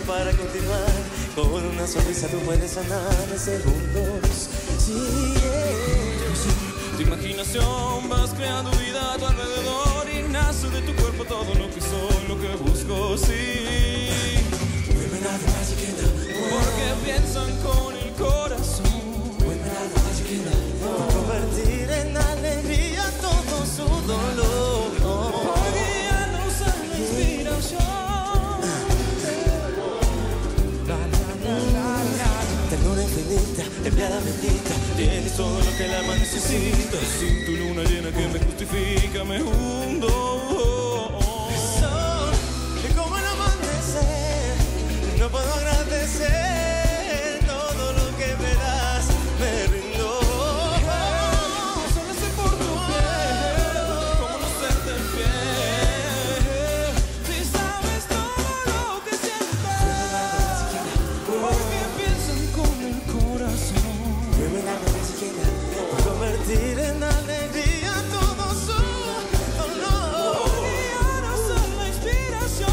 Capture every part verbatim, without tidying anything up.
para continuar. Con una sonrisa tú puedes sanar en segundos. Sí, yeah. Tu imaginación vas creando vida a tu alrededor y nace de tu cuerpo todo lo que soy, lo que busco, sí. Porque piensan con el corazón. Convertir en alegría todo su dolor. Porque ya no usan la inspiración. Ternura infinita, enviada bendita, tienes todo lo que el alma necesita. Sin tu luna llena que me justifica, me hundo. Sol, y como el amanecer, no puedo agradecer todo lo que me das, me rindo. Solo sé por tu piel, cómo no serte infiel. Si sabes todo lo que sientes, porque piensan con el corazón. Convertir en alegría todo su dolor. Porque ya no son la inspiración.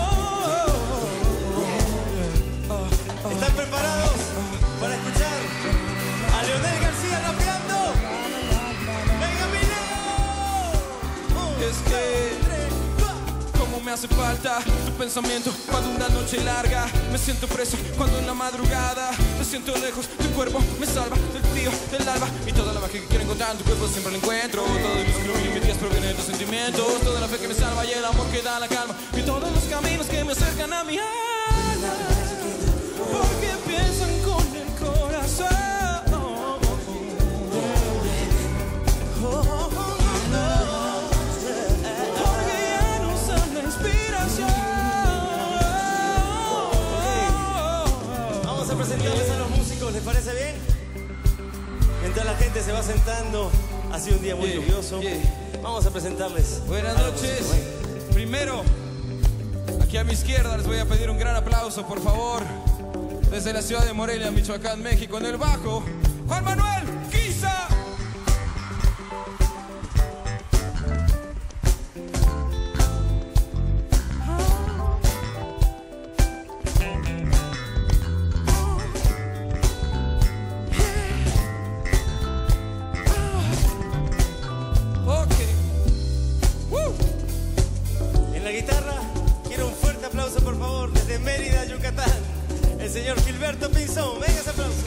¿Están preparados para escuchar a Leonel García rapeando? ¡Venga, Milo! Es que cómo me hace falta tu pensamiento cuando una noche larga me siento preso, cuando en la madrugada me siento lejos, tu cuerpo me salva del frío, del alba y toda la magia que quiero encontrar en tu cuerpo siempre la encuentro. Todo el luz que ilumina mis días proviene de tus sentimientos, toda la fe que me salva y el amor que da la calma y todos los caminos que me acercan a mi alma, porque piensan con el corazón. Vamos a presentarles a los músicos, ¿les parece bien? Mientras la gente se va sentando, ha sido un día muy Yeah, lluvioso. yeah. Vamos a presentarles. Buenas a los noches. músicos, ven. Primero, aquí a mi izquierda les voy a pedir un gran aplauso, por favor. Desde la ciudad de Morelia, Michoacán, México, en el bajo, Juan Manuel Quiza. En la guitarra, quiero un fuerte aplauso, por favor, desde Mérida, Yucatán, el señor Gilberto Pinzón. Venga ese aplauso.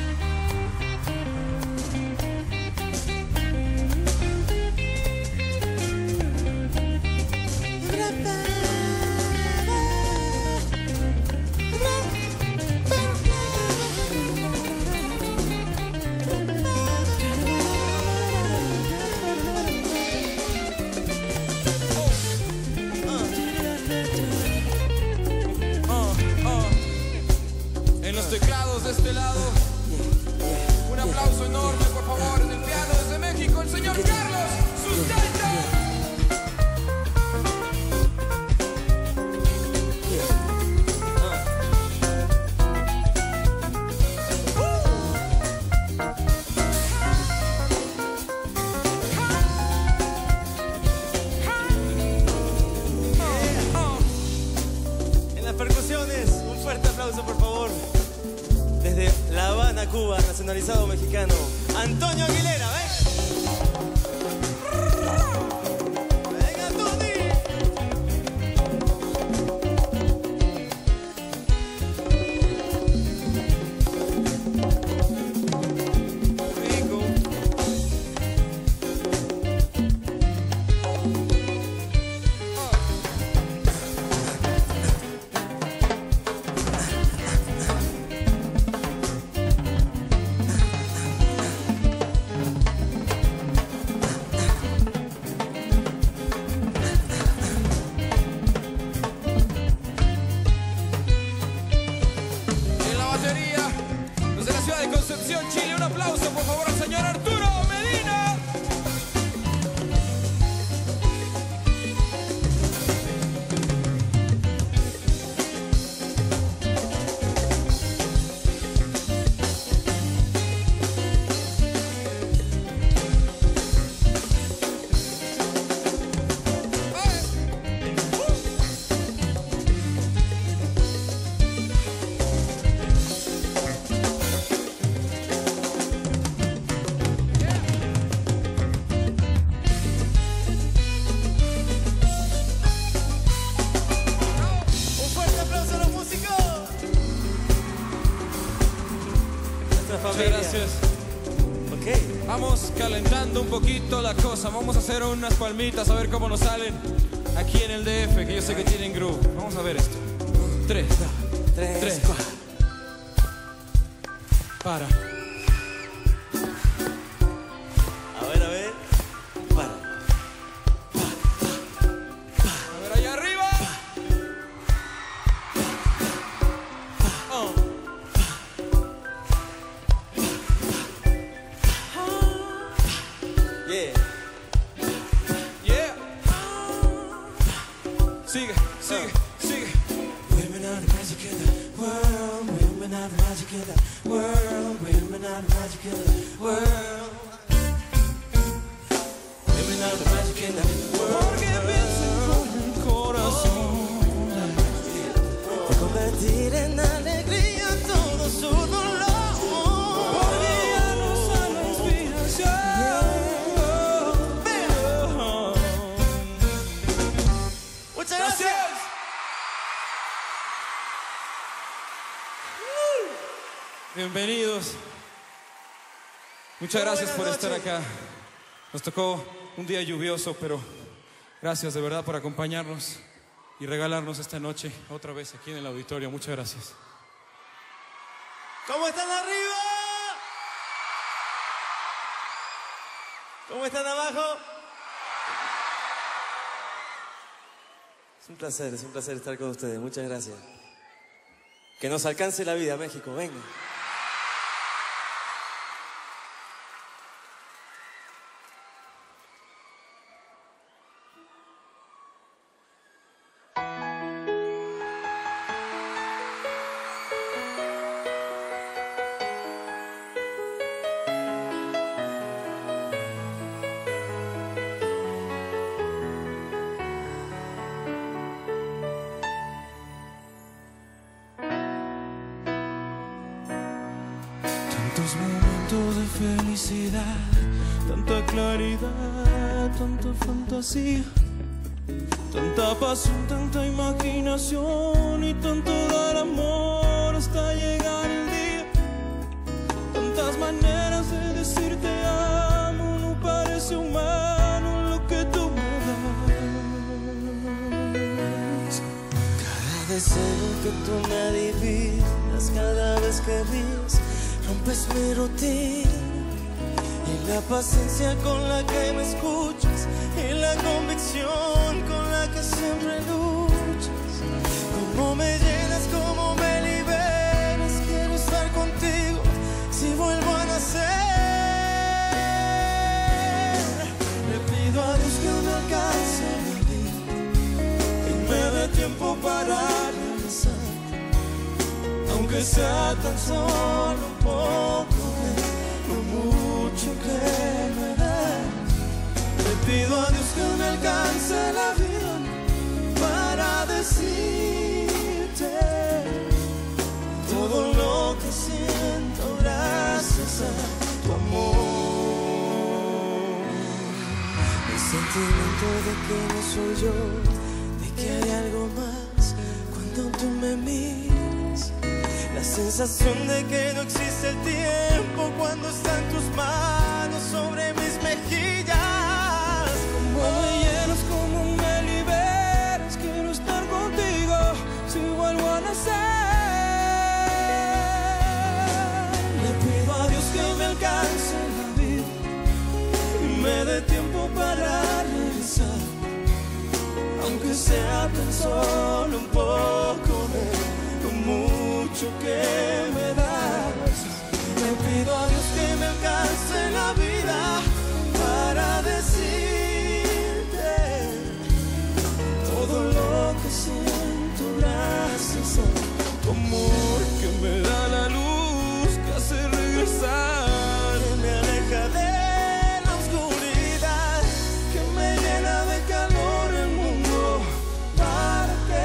En los teclados de este lado, un aplauso enorme, por favor, en el piano desde México, el señor Carlos Sustenta. En las percusiones, un fuerte aplauso, por favor. Desde La Habana, Cuba, nacionalizado mexicano, Antonio Aguilera, ¿ven? Venga, Tony. Rico. En la batería, desde la ciudad de Concepción, Chile, un aplauso, por favor, al señor Arturo Medina. familia. Muchas gracias. Ok. Vamos calentando un poquito la cosa. Vamos a hacer unas palmitas a ver cómo nos salen aquí en el D F, que yo sé que tienen groove. Vamos a ver esto. Tres, Tres, tres. cuatro. Para. A ver, a ver. Para. A ver, allá arriba. Oh. Yeah. Yeah. Sigue, sigue, sigue. Women are the magic in the world. Women are the magic in the world. Women are the magic in the world. Women are the magic in the world. Porque piensen con el corazón. De convertir en alegría todo su dolor. Porque ella nos da la inspiración. Muchas gracias. Bienvenidos. Muchas Muy gracias por buenas estar noches. acá. Nos tocó un día lluvioso, pero gracias de verdad por acompañarnos y regalarnos esta noche otra vez aquí en el auditorio. Muchas gracias. ¿Cómo están arriba? ¿Cómo están abajo? Es un placer, es un placer estar con ustedes. Muchas gracias. Que nos alcance la vida, México. Venga. Tantos momentos de felicidad, tanta claridad, tanta fantasía, tanta pasión, tanta imaginación y tanto dar amor hasta llegar el día. Tantas maneras de decir te amo, no parece humano lo que tú me das. Cada deseo que tú me adivinas, cada vez que ríes, rompes mi rutina. Y la paciencia con la que me escuchas, y la convicción con la que siempre luchas. Cómo me llenas, cómo me liberas, quiero estar contigo si vuelvo a nacer. Le pido a Dios que me alcance la vida y me dé tiempo para regresar, aunque sea tan solo un poco de lo mucho que me das. Le pido a Dios que me alcance la vida para decirte todo lo que siento gracias a tu amor. El sentimiento de que no soy yo, de que hay algo más cuando tú me miras. La sensación de que no existe el tiempo cuando están tus manos sobre mis mejillas. Como me llenas, como me liberas, quiero estar contigo si vuelvo a nacer. Le pido a Dios que me alcance la vida y me dé tiempo para regresar, aunque sea tan solo un poco de lo mucho que me das. Le pido a Dios que me alcance la vida para decirte todo lo que siento gracias a tu amor, Que me da la luz que hace regresar, que me aleja de la oscuridad, que me llena de calor el mundo, para que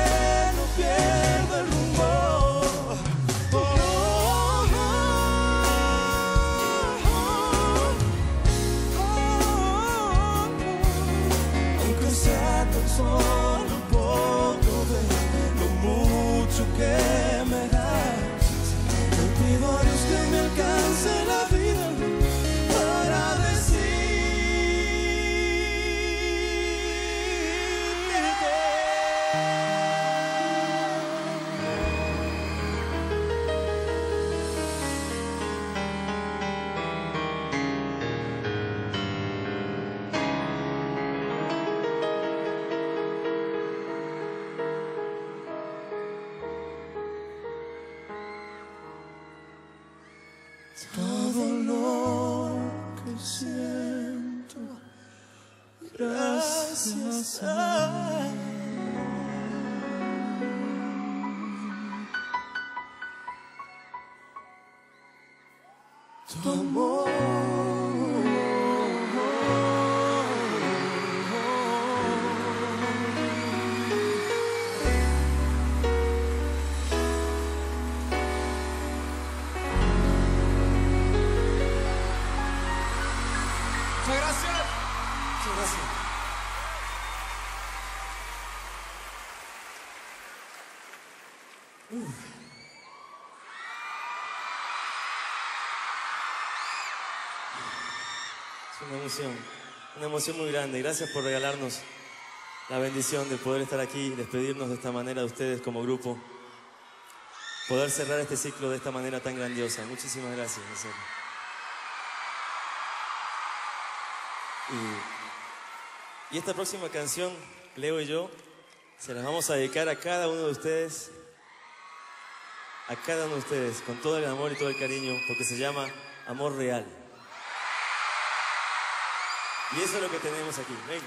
todo lo que siento. Gracias a tu amor. Muchas gracias. Muchas gracias. Uf. Es una emoción, una emoción muy grande. Gracias por regalarnos la bendición de poder estar aquí y despedirnos de esta manera de ustedes como grupo. Poder cerrar este ciclo de esta manera tan grandiosa. Muchísimas gracias, en serio. Y, y esta próxima canción, Leo y yo, se las vamos a dedicar a cada uno de ustedes, a cada uno de ustedes, con todo el amor y todo el cariño, porque se llama Amor Real. Y eso es lo que tenemos aquí. Venga.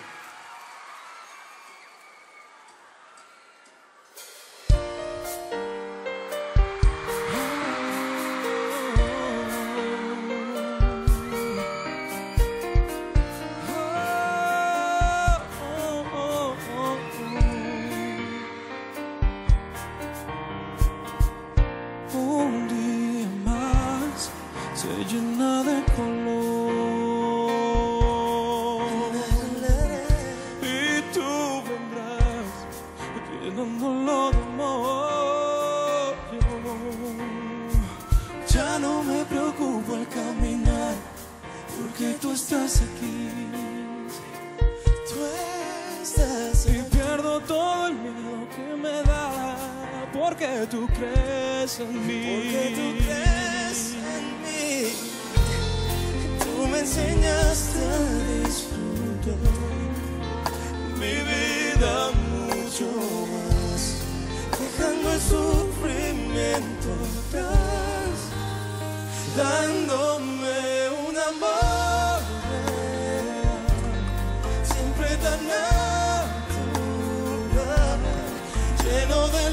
Un día más se llena de color y tú vendrás llenándolo de amor. Ya no me preocupo al caminar porque tú estás aquí. Tú estás aquí. Y pierdo todo el miedo que me da porque tú crees en mí. Porque tú crees en mí. Tú me enseñaste a disfrutar mi vida mucho más, dejando el sufrimiento atrás, dándome un amor real, siempre tan natural, lleno de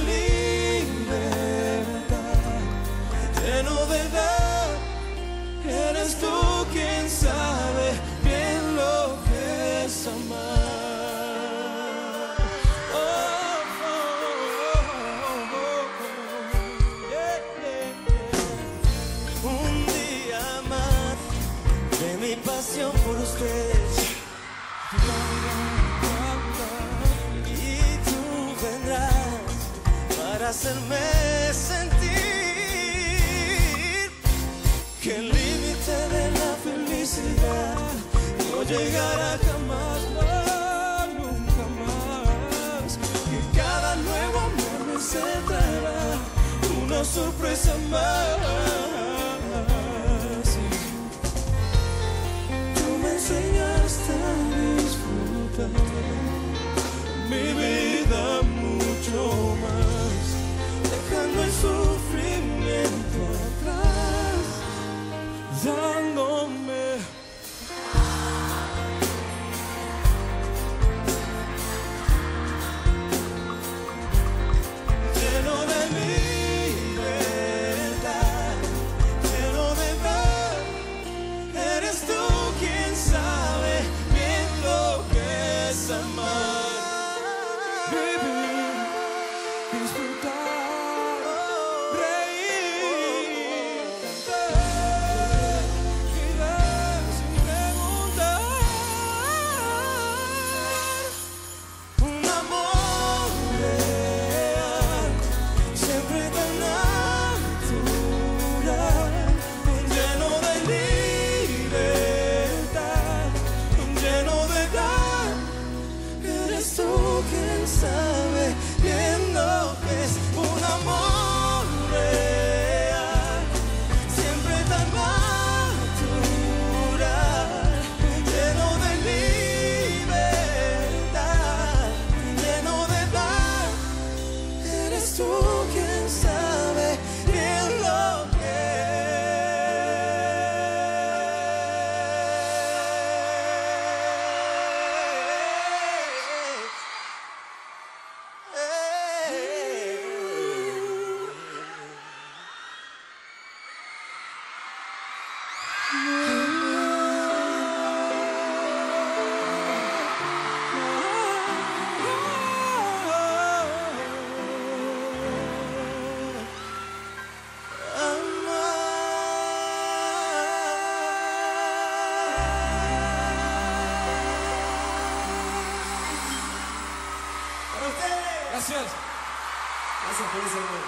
libertad, lleno de edad. Eres tú quien sabe bien lo que es amar. Oh, oh, oh, oh, oh. Yeah, yeah, yeah. Un día más de mi pasión por ustedes, y tú vendrás para hacerme sentir que el límite de la felicidad no llegará jamás, no, nunca más. Que cada nuevo amor me traerá una sorpresa más. Tú me enseñaste a disfrutar mi vida mucho más, dejando el sufrimiento atrás, dándome lleno de libertad, Gracias. Gracias por ese amor.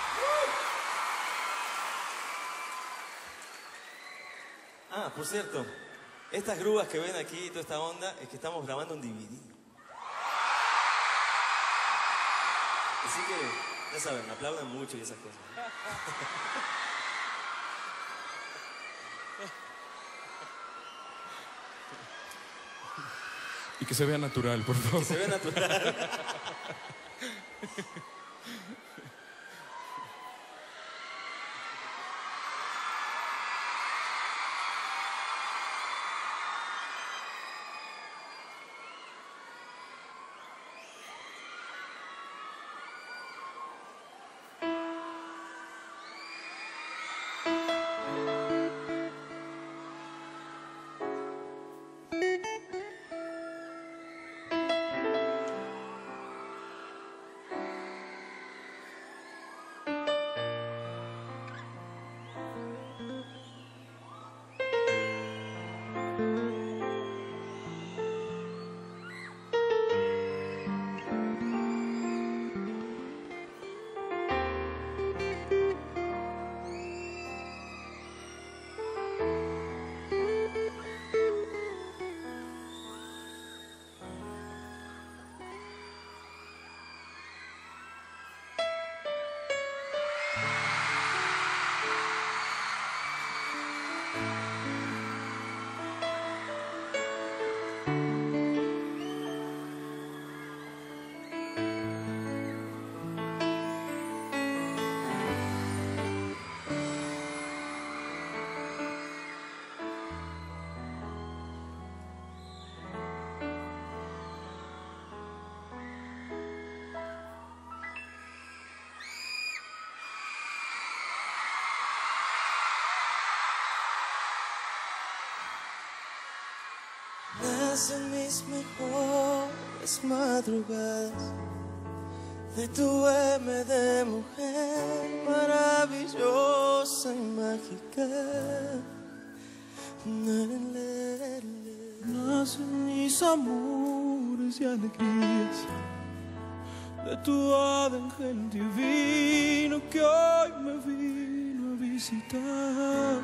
Ah, por cierto, estas grúas que ven aquí y toda esta onda es que estamos grabando un D V D. Así que, ya saben, aplauden mucho y esas cosas. Y que se vea natural, por favor. Que se vea natural. Nacen mis mejores madrugadas de tu M de mujer maravillosa y mágica. Nacen mis amores y alegrías de tu ángel divino que hoy me vino a visitar.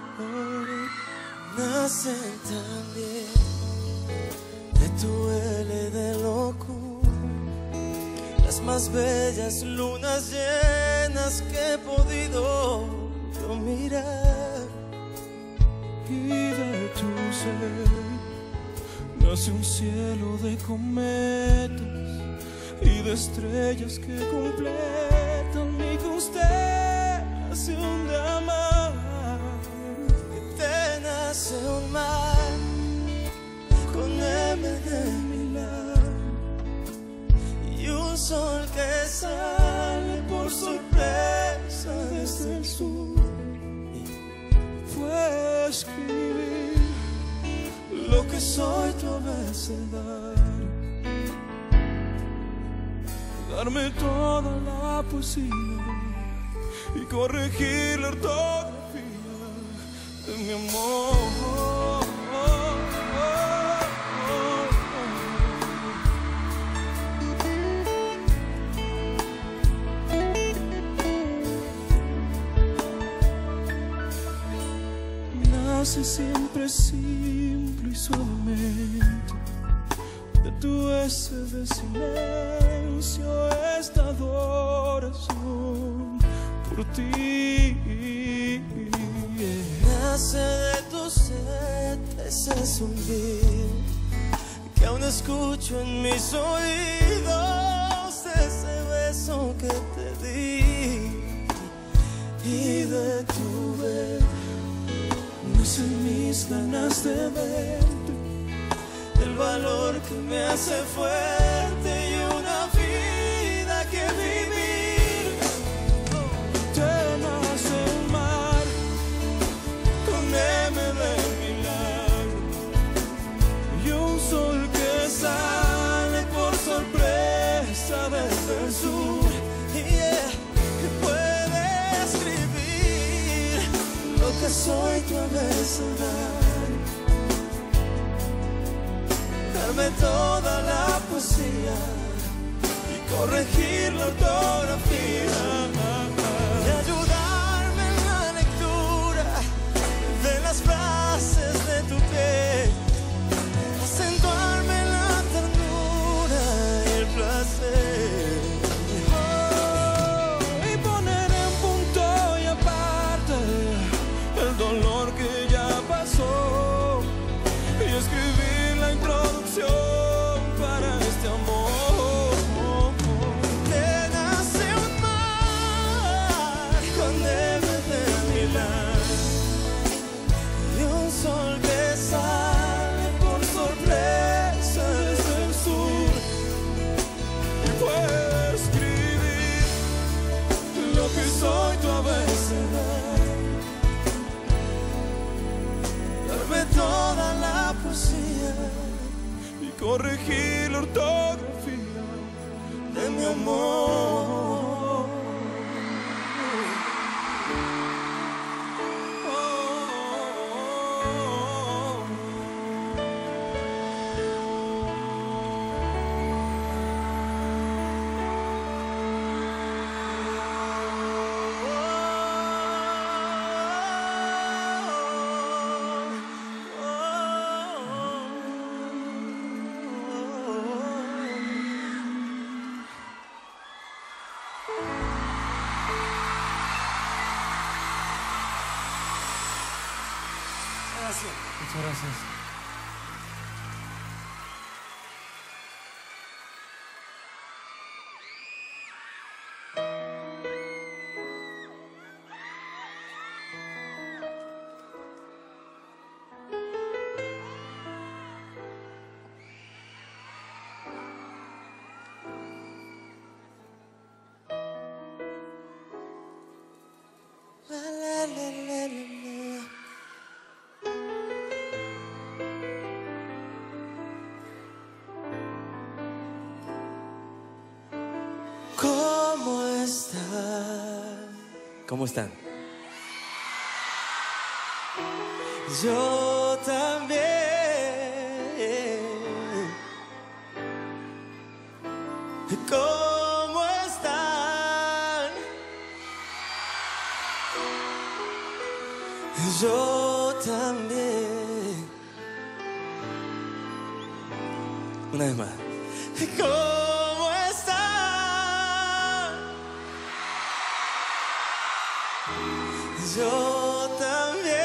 Nacen también de tu L de locura las más bellas lunas llenas que he podido yo mirar. Y de tu ser nace un cielo de cometas y de estrellas que completan mi constelación de amar. Y te nace un mar con M de Milán y un sol que sale por sorpresa desde el sur. Fue escribir lo que soy tu abecedario, darme toda la poesía y corregir la ortografía de mi amor. Nace siempre simple y suavemente de tu S de silencio esta adoración por ti. Nace de tu sed ese zumbido que aún escucho en mis oídos, ese beso que te di. Y de tu ver nacen mis ganas de verte, el valor que me hace fuerte y una vida que vivir. Te nace el mar Con M de mi soy tu abecedario, darme toda la poesía y corregir la ortografía, y ayudarme en la lectura de las frases de tu piel, acentuarme en la ternura y el placer. Dolor que ya pasó y escribir la introducción para este amor. Te nace un mar con nieve de Milán y un sol que sale por sorpresa desde el sur, Y puedo escribir lo que soy tu abecedario, toda la poesía y corregir la ortografía de mi amor. Muchas gracias. La, la, la, la, la, la. ¿Cómo están? ¿Cómo están? Yo también. ¿Cómo están? Yo también. Una vez más. ¿Cómo están? Yo también.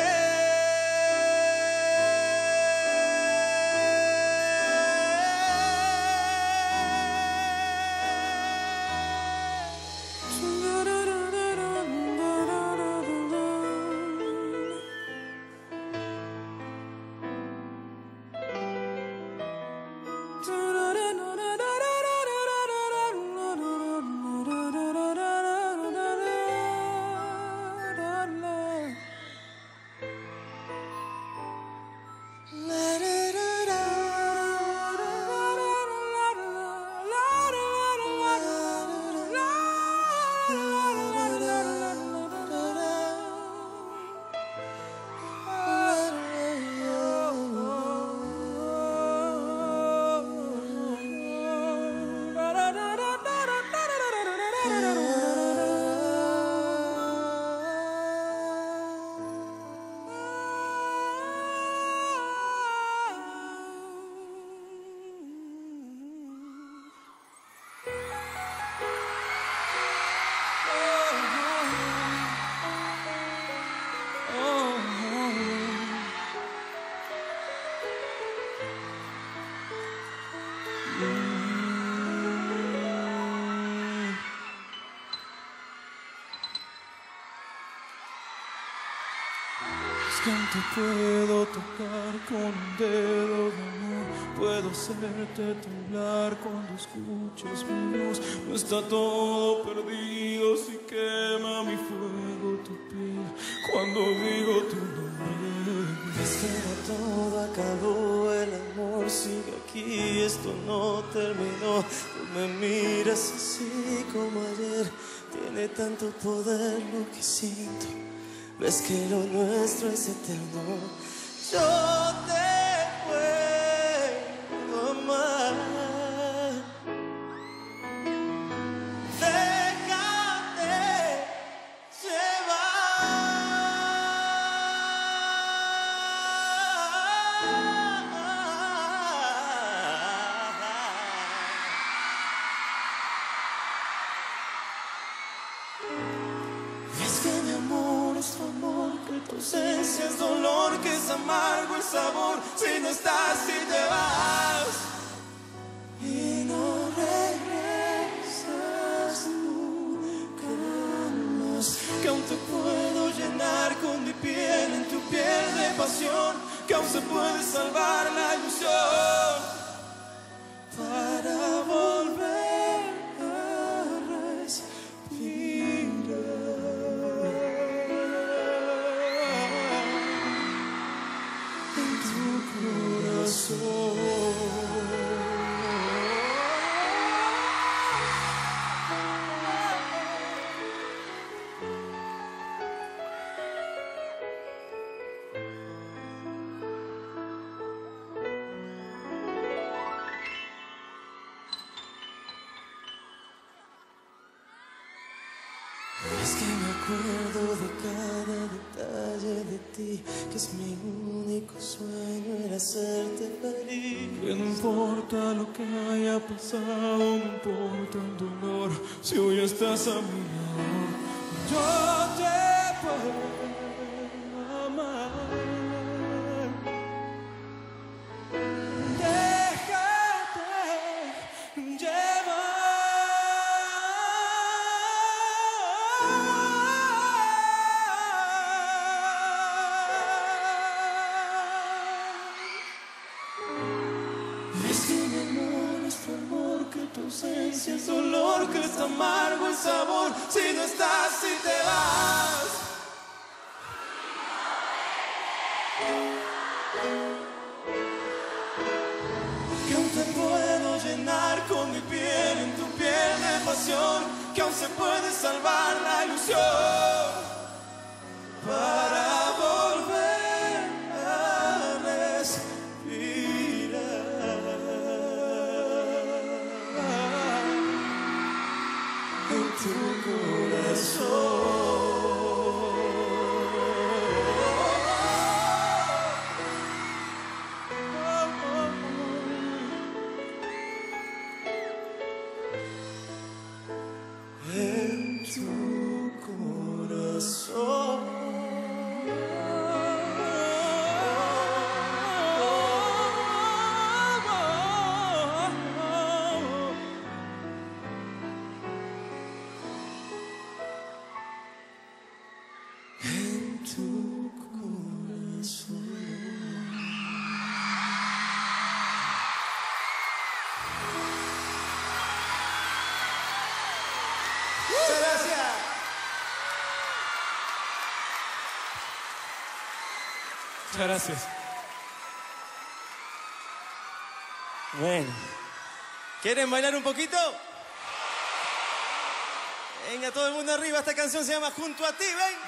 Te puedo tocar con un dedo de amor, puedo hacerte temblar cuando escuchas mi voz. No está todo perdido si quema mi fuego tu piel cuando digo tu nombre. Es que no todo acabó, el amor sigue aquí, esto no terminó. Tú me miras así como ayer, tiene tanto poder lo que siento. ves que lo nuestro es eterno. Yo te puedo amar. Ausencia es dolor, que es amargo el sabor. Si no estás, si te vas y no regresas nunca más. Que aún te puedo llenar con mi piel, en tu piel de pasión. Que aún se puede salvar la ilusión para volver a respirar. Es que me acuerdo de cada detalle de ti, que es mi único sueño, era hacerte feliz. Que no importa lo que haya pasado, no importa el dolor, si hoy estás a mi lado. Yo te puedo amar. Déjate llevar. Tu ausencia es dolor, que es amargo el sabor. Si no estás, si te vas. Que aún te puedo llenar con mi piel, en tu piel de pasión. Que aún se puede salvar la ilusión para volver a respirar. En tu corazón. En tu corazón. Muchas gracias. Muchas gracias. Bueno, ¿quieren bailar un poquito? Venga, todo el mundo arriba. Esta canción se llama Junto a ti, ven.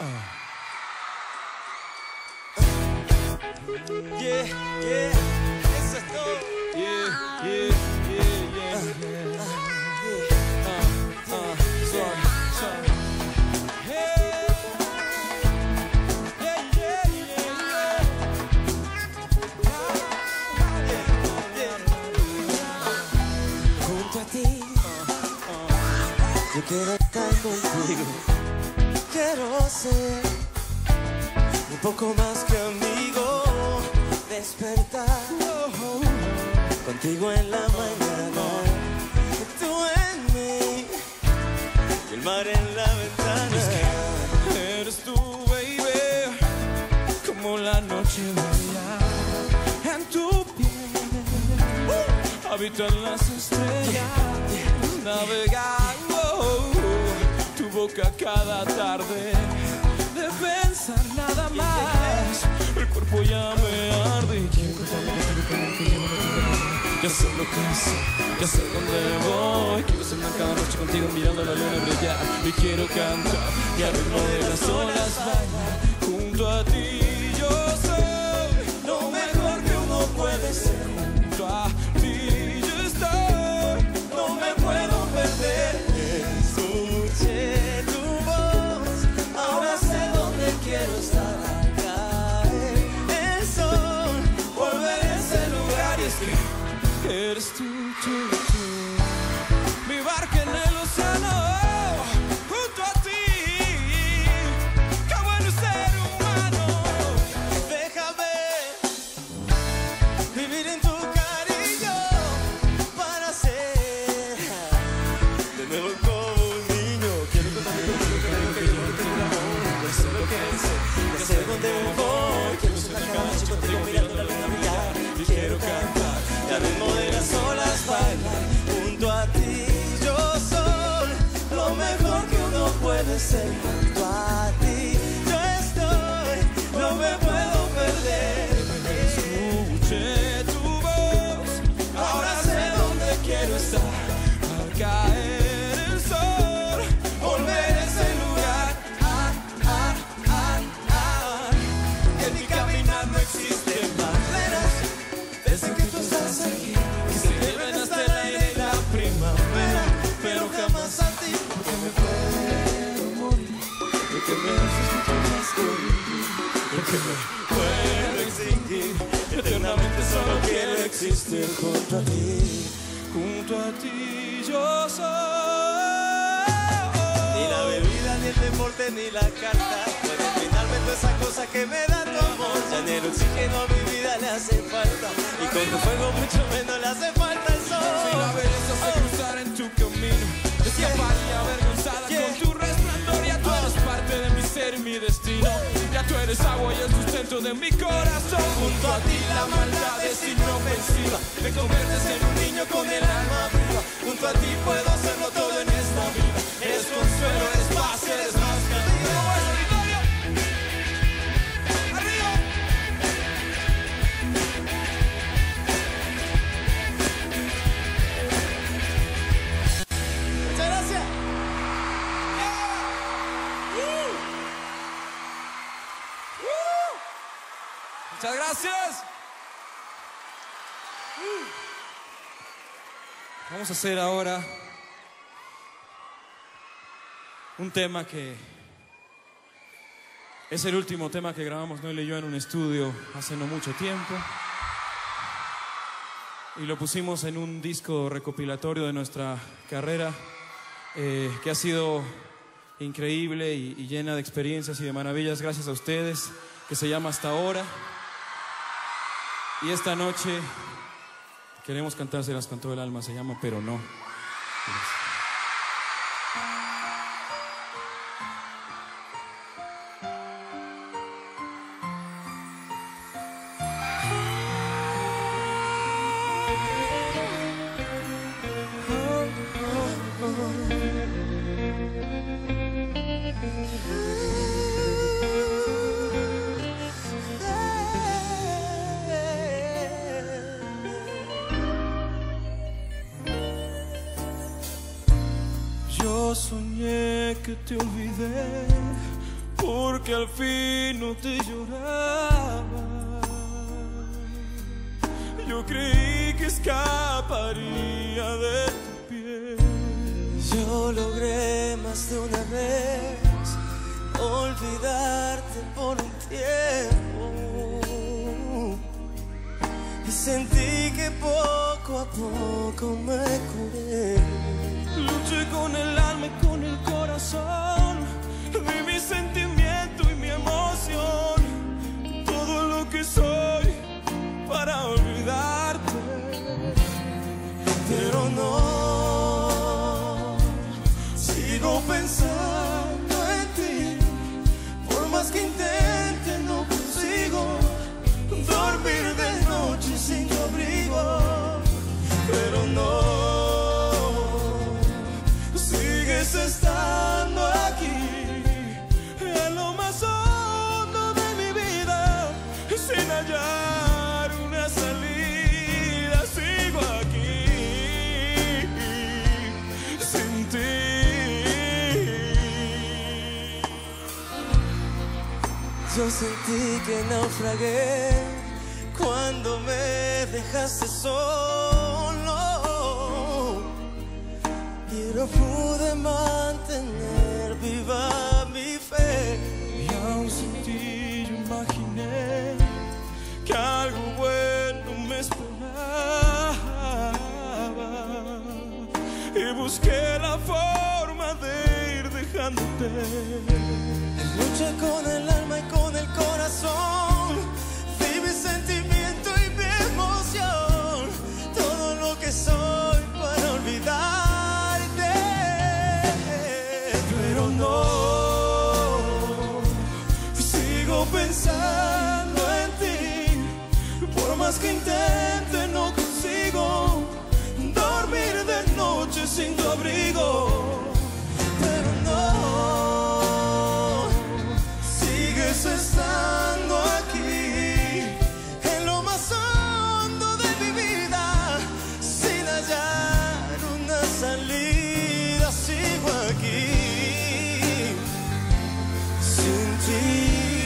Oh. Yeah, yeah, eso es todo. Yeah, yeah, yeah, yeah, yeah. Uh, uh, sorry, sorry. Hey, yeah, yeah, yeah, yeah. Junto a ti, yo quiero estar contigo. Quiero ser un poco más que amigo. Despertar contigo en la mañana. Tú en mí y el mar en la ventana. Es que eres tú, baby, como la noche bella en tu piel. Uh, habitan las estrellas, navegando tu boca cada tarde. De pensar nada más, el cuerpo ya me arde y quiero contarle que tengo que llevar a tu vida. Ya sé lo que es, ya sé dónde voy. Quiero cenar cada noche contigo mirando la luna brillar. Y quiero cantar y al ritmo de las olas bailar. Ya sé dónde voy, quiero ser la calle contigo mirando la luna brillar. Y quiero cantar y al ritmo de las olas bailar junto a ti. Yo soy lo mejor que uno puede ser junto a ti. Yo estoy, no me puedo perder. Escuché tu voz, ahora sé dónde quiero estar. Al caer el sol, volver a ese lugar. Ah, ah, ah, ah. Que en mi caminar no existen barreras. Desde que tú estás aquí, Que se lleven hasta el aire y la primavera, pero jamás a ti, porque me puedo morir, porque me necesitas conmigo, porque me puedo extinguir. Eternamente solo quiero existir junto a ti. junto a ti yo soy. Ni la bebida, ni el deporte, ni la carta pueden brindarme todas esas cosas que me dan tu amor. Ya ni el oxígeno a mi vida le hace falta, y con tu fuego mucho menos le hace falta el sol. Si la belleza se cruzara en tu camino, escaparía avergonzada Yeah. con tu resplandor. Ya tú eres parte de mi ser y mi destino. Ya tú eres agua y el sustento de mi corazón. Junto a ti la maldad es inofensiva. Me conviertes en un niño con el alma viva. Junto a ti puedo hacerlo todo en esta vida. Eres consuelo, eres paz, eres más que vida. ¡Arriba! Muchas gracias. Muchas gracias. Vamos a hacer ahora un tema que es el último tema que grabamos Noel y yo en un estudio hace no mucho tiempo. Y lo pusimos en un disco recopilatorio de nuestra carrera, eh, que ha sido increíble y, y llena de experiencias y de maravillas gracias a ustedes, que se llama Hasta Ahora. Y esta noche queremos cantárselas con todo el alma, se llama Pero No. Yo soñé que te olvidé porque al fin no te lloraba. Yo creí que escaparía de tu piel. Yo logré más de una vez olvidarte por un tiempo, y sentí que poco a poco me curé. Luché con el alma y con el corazón, di mi sentimiento y mi emoción, todo lo que soy para olvidarte. Pero no, sigo pensando en ti. Por más que intente no consigo dormir de noche sin tu abrigo. Pero no, sigues estando aquí En lo más hondo de mi vida, sin hallar una salida, sigo aquí sin ti. yo sentí que naufragué cuando me dejaste solo, pero pude mantener viva mi fe. Y aún sin ti yo imaginé que algo bueno me esperaba, y busqué la forma de ir dejándote. Luché con el alma y con el corazón, di mi sentimiento y mi emoción, todo lo que soy para olvidarte. Pero no, sigo pensando en ti. Por más que intente no consigo dormir de noche sin tu abrigo. Pero no, sigues estando aquí, en lo más hondo de mi vida, sin hallar una salida. Sigo aquí, sin ti.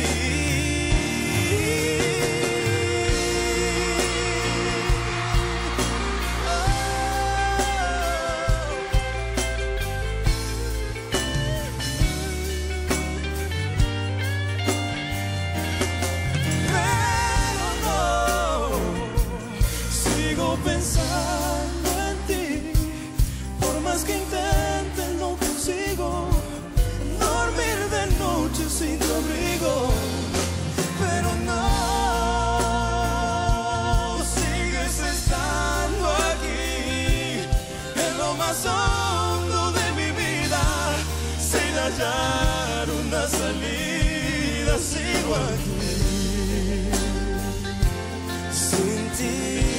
Pensando en ti, por más que intente no consigo dormir de noche sin tu abrigo. Pero no, sigues estando aquí, en lo más hondo de mi vida, sin hallar una salida. Sigo aquí, sin ti.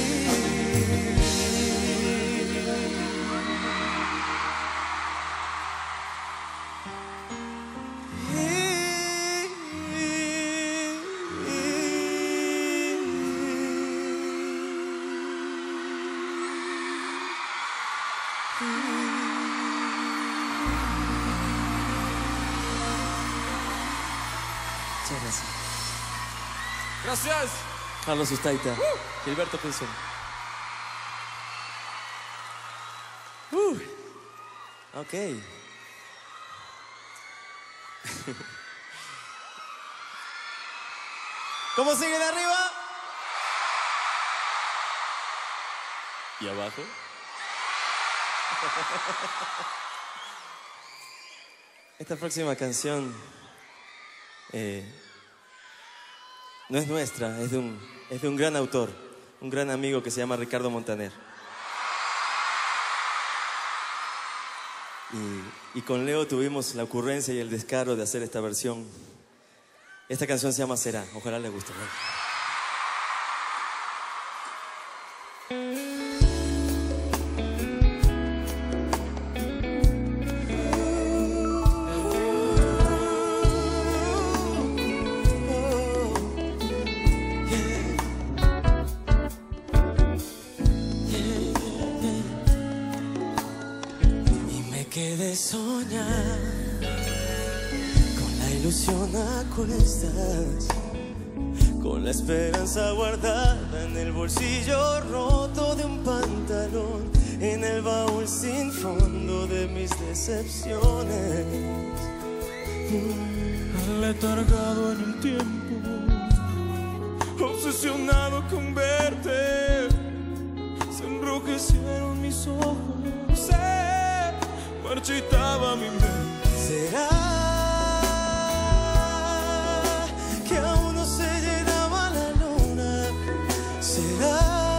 Muchas gracias. Gracias. Carlos Ustaita, uh. Gilberto Pinzón. Uh. Ok. ¿Cómo sigue de arriba? ¿Y abajo? Esta próxima canción eh, no es nuestra, es de, un, es de un gran autor, un gran amigo que se llama Ricardo Montaner. Y, y con Leo tuvimos la ocurrencia y el descaro de hacer esta versión. Esta canción se llama Será, ojalá les guste. Quedé soñar con la ilusión a cuestas, con la esperanza guardada en el bolsillo roto de un pantalón, en el baúl sin fondo de mis decepciones. Aletargado en el tiempo, obsesionado con verte, se enrojecieron mis ojos, marchitaba mi mente. ¿Será que aún no se llenaba la luna? ¿Será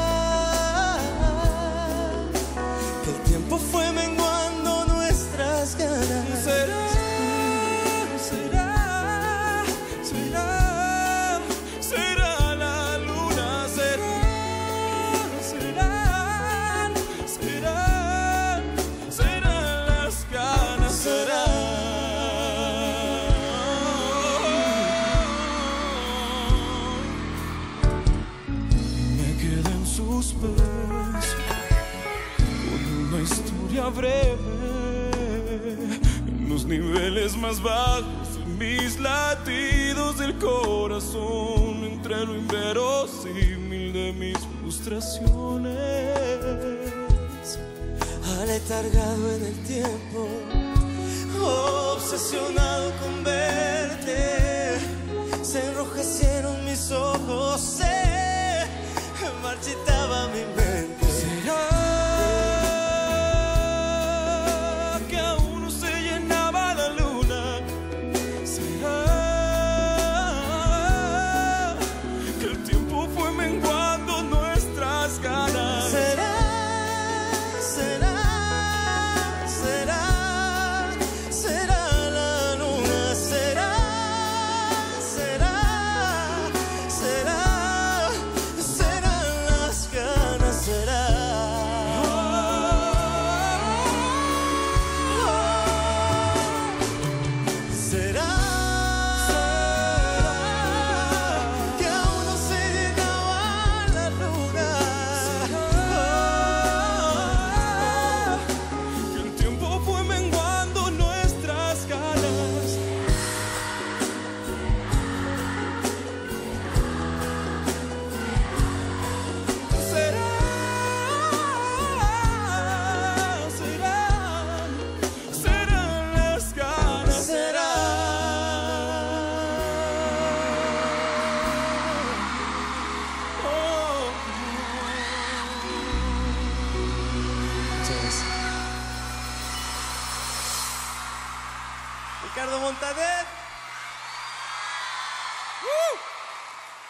que el tiempo fue menguando nuestras ganas? ¿Será? ¿Será? ¿Será? ¿Será la luna? ¿Será? ¿Será? ¿Será? ¿Será? Me quedé en suspenso con una historia breve, en los niveles más bajos de mis latidos del corazón, entre lo inverosímil de mis frustraciones. Aletargado en el tiempo, obsesionado con verte, se enrojecieron mis ojos, se marchitaba mi mente. ¿Será que aún no se llenaba la luna? ¿Será que el tiempo fue menguando nuestras ganas? ¿Será? ¿Será? ¿Será? ¿Será la luna? ¿Será?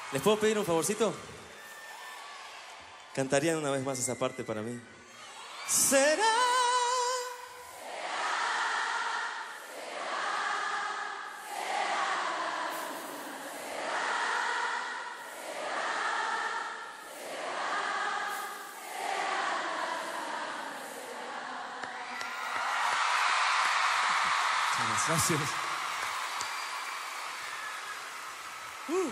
¿Les puedo pedir un favorcito? ¿Cantarían una vez más esa parte para mí? Será. Gracias. Uh.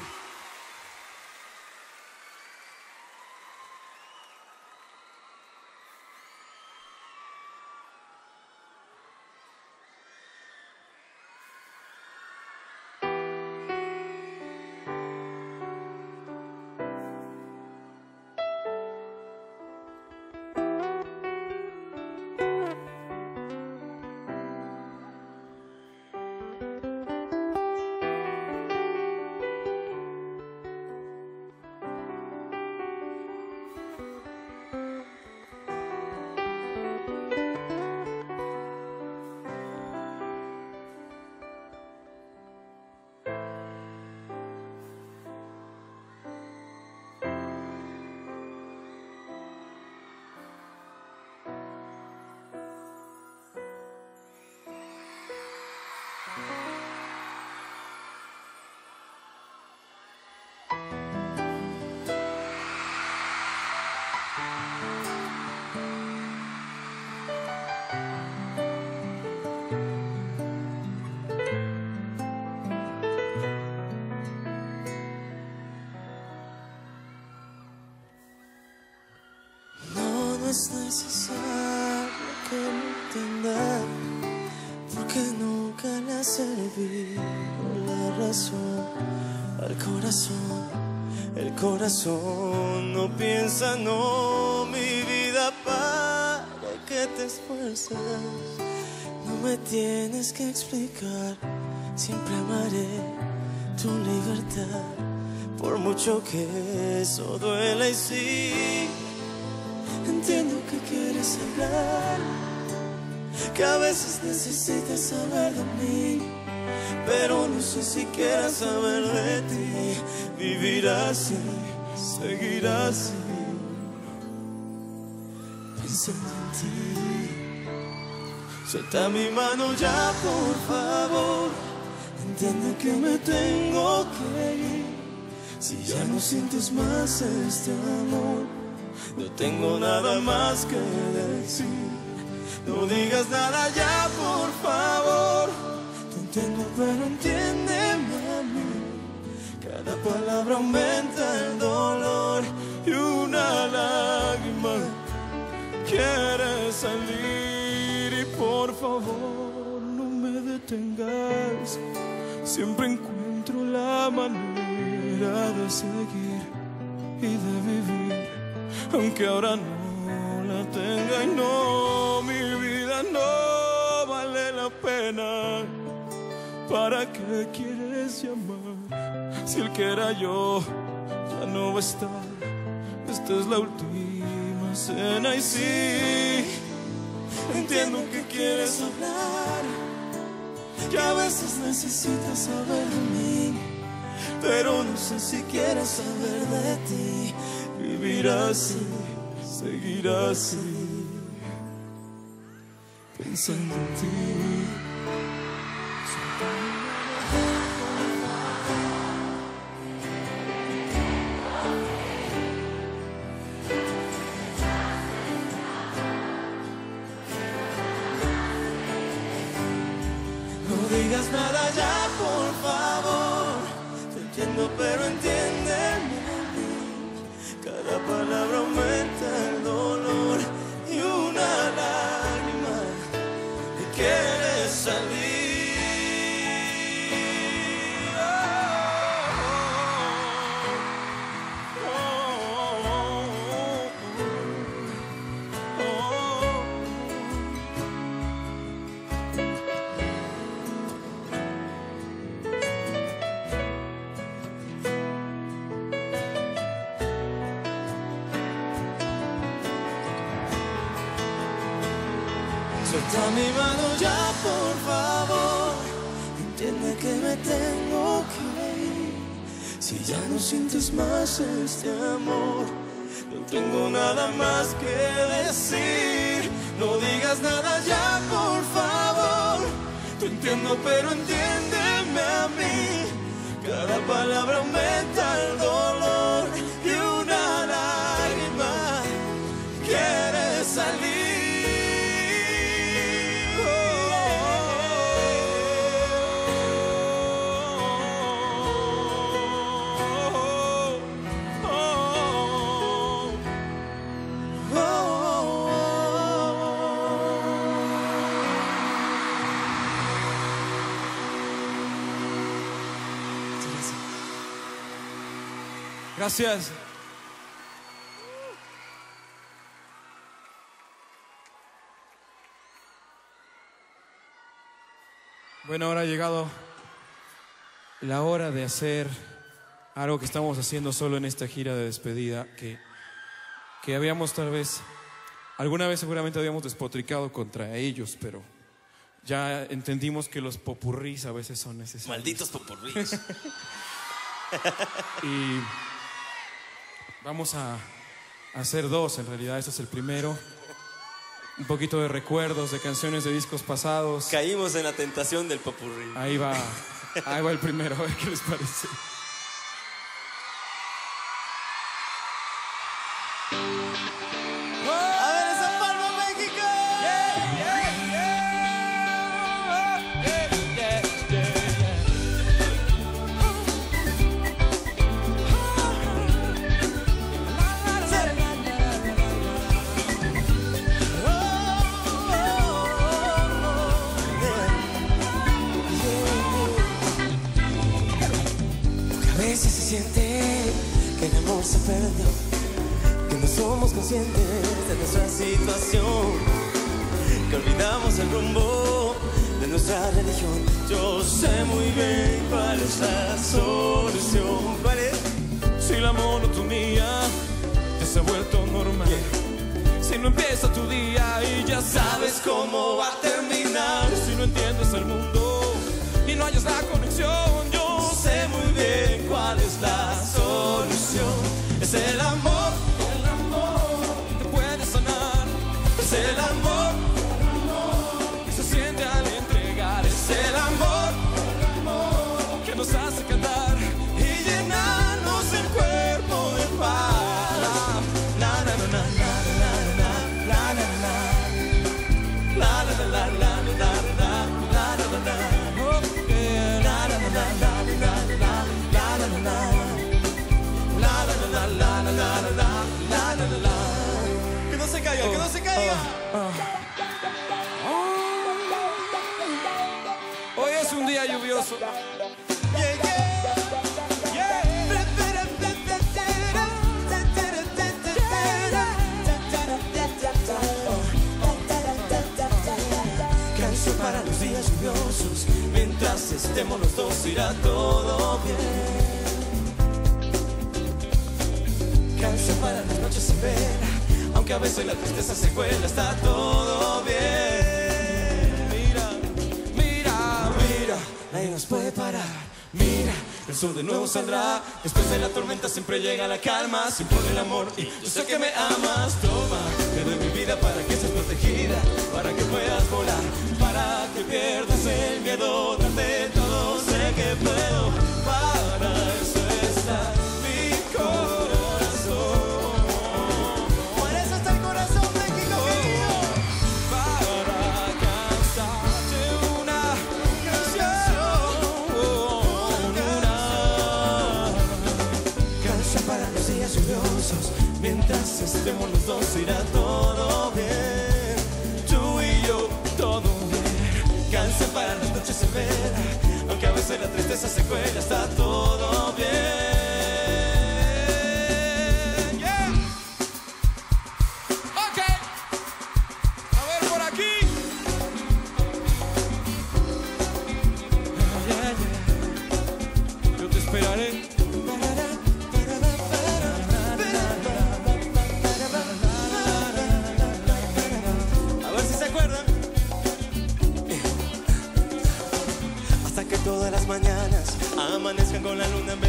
Es necesario que lo entienda, porque nunca le ha servido la razón al corazón. El corazón no piensa, no, mi vida, para que te esfuerzas. No me tienes que explicar, siempre amaré tu libertad, por mucho que eso duela. Y sí, entiendo que quieres hablar, que a veces necesitas saber de mí, pero no sé si quieras saber de ti. Vivir así, seguir así, pensando en ti. Suelta mi mano ya, por favor. Entiende que me tengo que ir. Si ya no sientes más este amor, no tengo nada más que decir. No digas nada ya, por favor. Te entiendo, pero entiéndeme a mí. Cada palabra aumenta el dolor y una lágrima quiere salir. Y por favor, no me detengas. Siempre encuentro la manera de seguir y de vivir, aunque ahora no la tenga. Y no, mi vida no vale la pena. ¿Para qué quieres llamar? Si el que era yo ya no va a estar. Esta es la última cena. Y sí, entiendo que quieres hablar, que a veces necesitas saber de mí, pero no sé si quieres saber de ti. Vivir así, seguir así, pensando en ti. No digas nada ya, por favor. Te entiendo, pero entiéndeme a mí. Cada palabra aumenta el dolor y una lágrima que quiere salir. Suelta mi mano ya, por favor. Entiende que me tengo que ir. Si ya no sientes más este amor, no tengo nada más que decir. No digas nada ya, por favor. Te entiendo, pero entiéndeme a mí. Cada palabra aumenta el dolor y una lágrima quiere salir. Gracias. Bueno, ahora ha llegado la hora de hacer algo que estamos haciendo solo en esta gira de despedida, que, que habíamos tal vez, alguna vez seguramente habíamos despotricado contra ellos, pero ya entendimos que los popurrís a veces son necesarios. Malditos popurrís. Y vamos a hacer dos, en realidad. Este es el primero. Un poquito de recuerdos de canciones de discos pasados. Caímos en la tentación del popurrí. Ahí va, ahí va el primero, a ver qué les parece. ¡A ver esa palma, México! Yeah, yeah, yeah. Yeah, yeah, yeah, A veces se siente que el amor se perdió, que no somos conscientes de nuestra situación, que olvidamos el rumbo de nuestra religión. Yo sé muy bien cuál es la solución. ¿Cuál es? Si la monotonía ya se ha vuelto normal, yeah. Si no empieza tu día y ya sabes cómo va a terminar, si no entiendes el mundo y no hayas la conexión, yo sé muy bien cuál es la solución. Es el amor, el amor te puede sanar. es el amor, el amor que se siente al entregar. es el amor, el amor que nos hace cantar y llenarnos el cuerpo de paz. La la la la la la la la la la la la la la la la la la. Que no se caiga, que no se caiga. Hoy es un día lluvioso. Yeah, yeah. Canción para los días lluviosos. Mientras estemos los dos irá todo bien. Canción para las noches sin vera, aunque a veces la tristeza se cuela, está todo bien. Mira, mira, mira, nadie nos puede parar. Mira, el sol de nuevo saldrá. Después de la tormenta siempre llega la calma. Siempre el amor y yo sé que me amas. Toma, te doy mi vida para que seas protegida, para que puedas volar, para que pierdas el miedo. Darte todo, sé que puedo. Para eso está mi corazón. Mientras estemos los dos irá todo bien. Tú y yo, todo bien. Canción para las noches en vera, aunque a veces la tristeza se cuela, está todo bien. Yeah. Ok. A ver por aquí. Yeah, yeah. Yo te esperaré. Todas las mañanas amanezcan con la luna en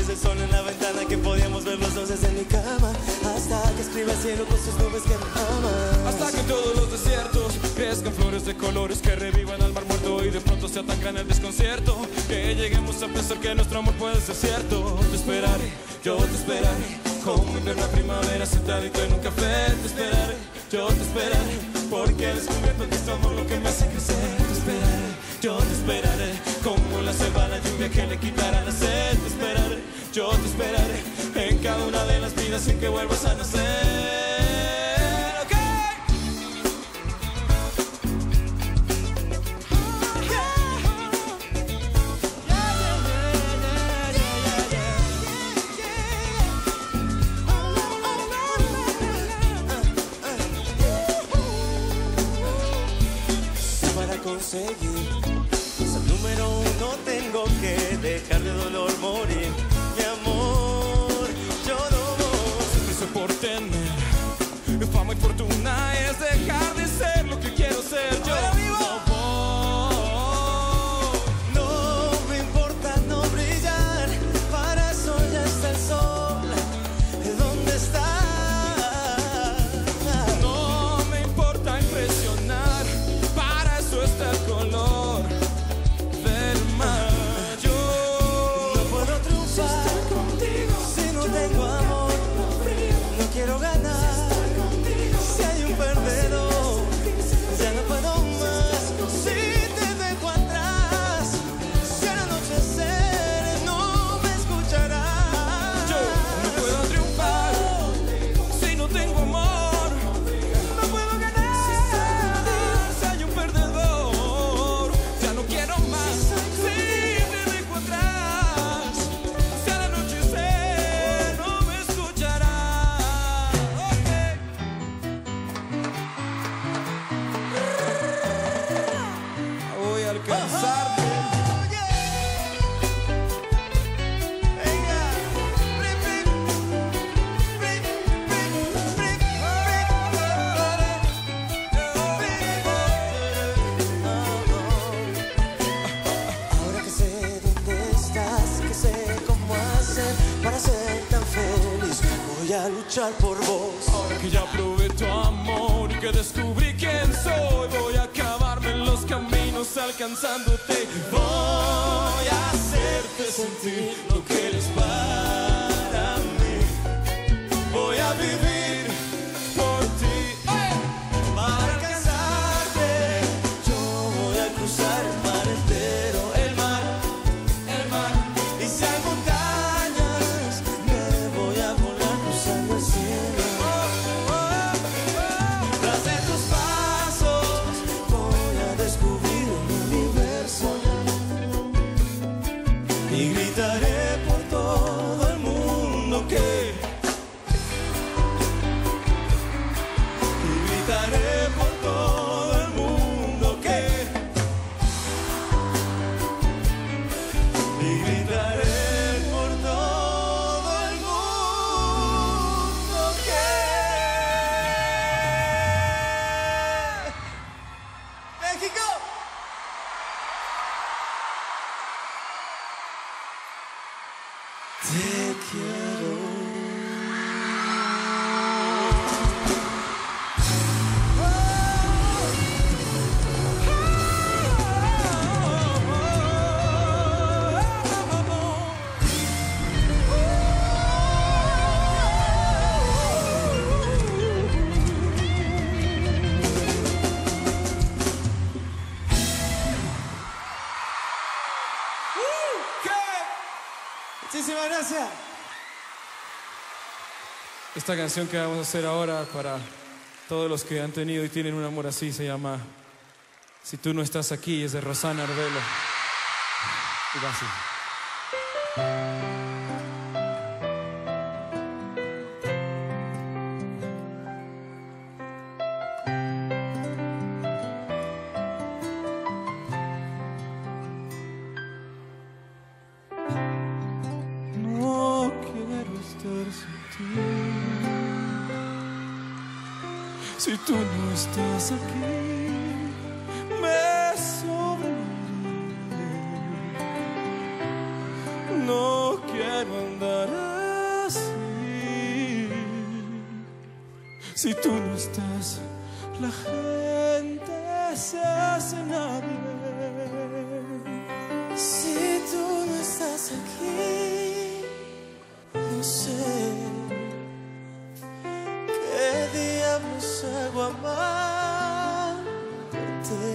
nazcan flores de colores que revivan al mar muerto y de pronto sea tan grande el desconcierto que lleguemos a pensar que nuestro amor puede ser cierto. Te esperaré, yo te esperaré, como invierno a primavera sentadito en un café. Te esperaré, yo te esperaré, porque he descubierto que es tu amor lo que me hace crecer. Te esperaré, yo te esperaré, como la selva la lluvia que le quitará la sed. Te esperaré, yo te esperaré, en cada una de las vidas en que vuelvas a nacer. Conseguir ser número uno tengo que dejar de dolor morir. Mi amor, yo no Eso por tener fama y fortuna es dejar de ser lo que quiero ser. Yo vivo. No me importa no brillar, para eso ya está el sol. ¿Dónde está? No me importa impresionar, está el color del mar. Yo no puedo triunfar si no tengo amor. No quiero ganar si hay un perdedor. Ya no puedo más si te dejo atrás. Si al anochecer no me escucharás. Yo no puedo triunfar si no tengo amor. No puedo ganar si hay un perdedor. A luchar por vos. Ahora que ya probé tu amor y que descubrí quién soy, voy a acabarme en los caminos alcanzándote. Voy a hacerte sentir lo que eres para mí. Voy a vivir por ti. ¡Ay! Para alcanzarte, yo voy a cruzar el mar entero, el mar, el mar. Y si hay montañas, me voy a volar cruzando el cielo. Oh, oh, oh. Tras de tus pasos, voy a descubrir el universo. Y gritaré por todo el mundo que Y gritaré por todo el mundo que Y gritaré por todo el mundo que ¡México! Te quiero. Muchísimas gracias. Esta canción que vamos a hacer ahora para todos los que han tenido y tienen un amor así se llama Si tú no estás aquí, es de Rosana Arbelo. Y va así. No quiero estar sin ti. Si tú no estás aquí, me sobreviviré. No quiero andar así. Si tú no estás, la gente deseas en nadie. Si tú no estás aquí, no sé qué diablos hago amándote.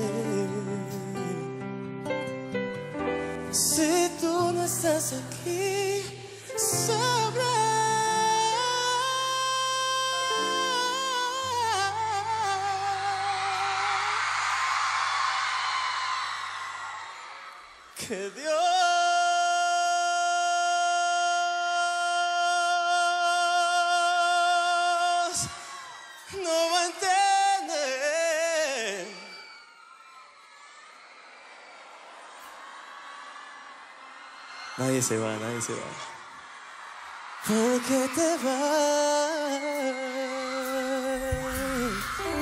Si tú no estás aquí, sabrás que Dios no va a entender. Nadie se va, nadie se va. ¿Por qué te vas?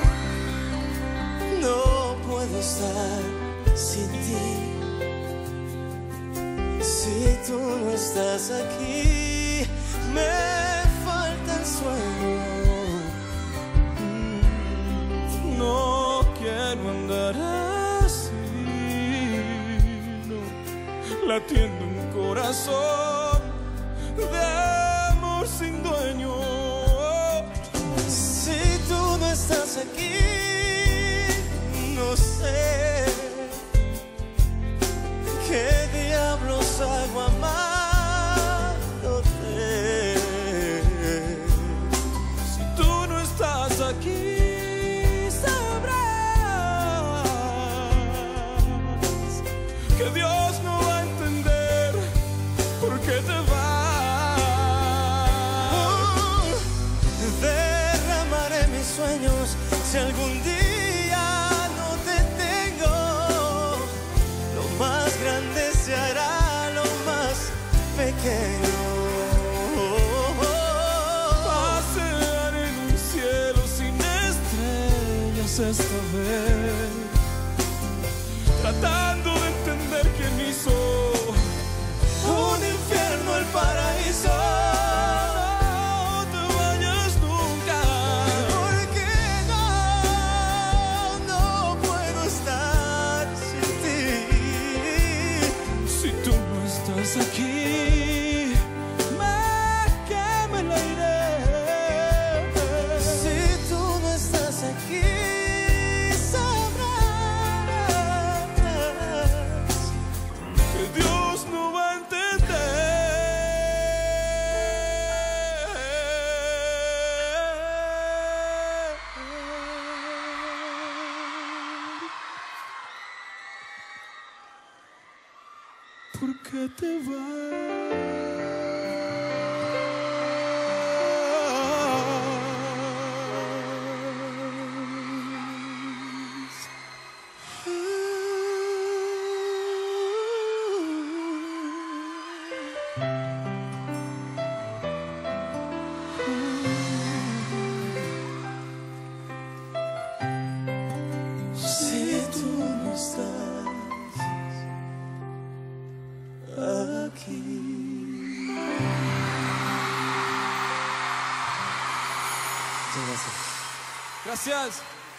No puedo estar sin ti. Si tú no estás aquí, me falta el sueño. No quiero andar así, no, latiendo un corazón de amor sin dueño. Si tú no estás aquí, no sé qué diablos hago amándote. Si tú no estás aquí, sabrás que Dios no va a entender por qué te vas. Oh, derramaré mis sueños si algún día no te tengo. Lo más grande se hará lo más pequeño. Pasear en un cielo sin estrellas esta vez, tratando de entender quién hizo un infierno el paraíso. No te vayas nunca, Porque no, no puedo estar sin ti. si tú no estás aquí, me quema el aire. Si tú no estás aquí, sabrás Que Dios no va a entender por qué te vas. si tú no estás aquí. Muchas gracias. Gracias.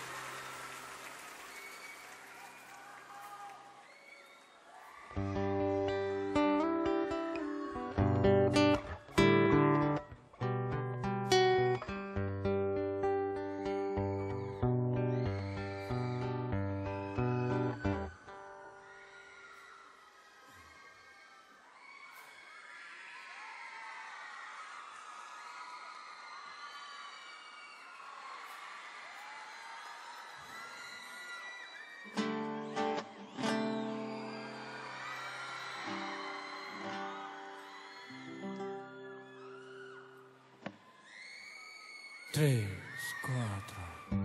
Tres, cuatro.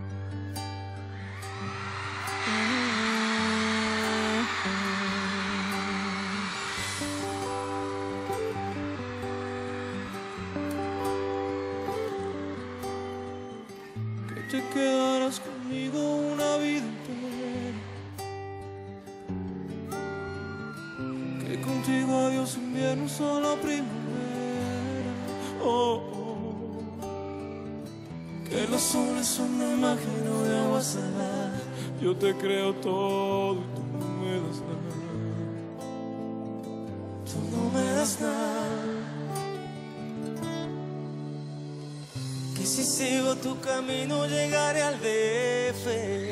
Que te quedarás conmigo una vida entera, que contigo adiós invierno solo primavera. Oh, oh. Que los soles son un imaginario de agua salada, yo te creo todo y tú no me das nada. Tú no me das nada. Que si sigo tu camino llegaré al D F.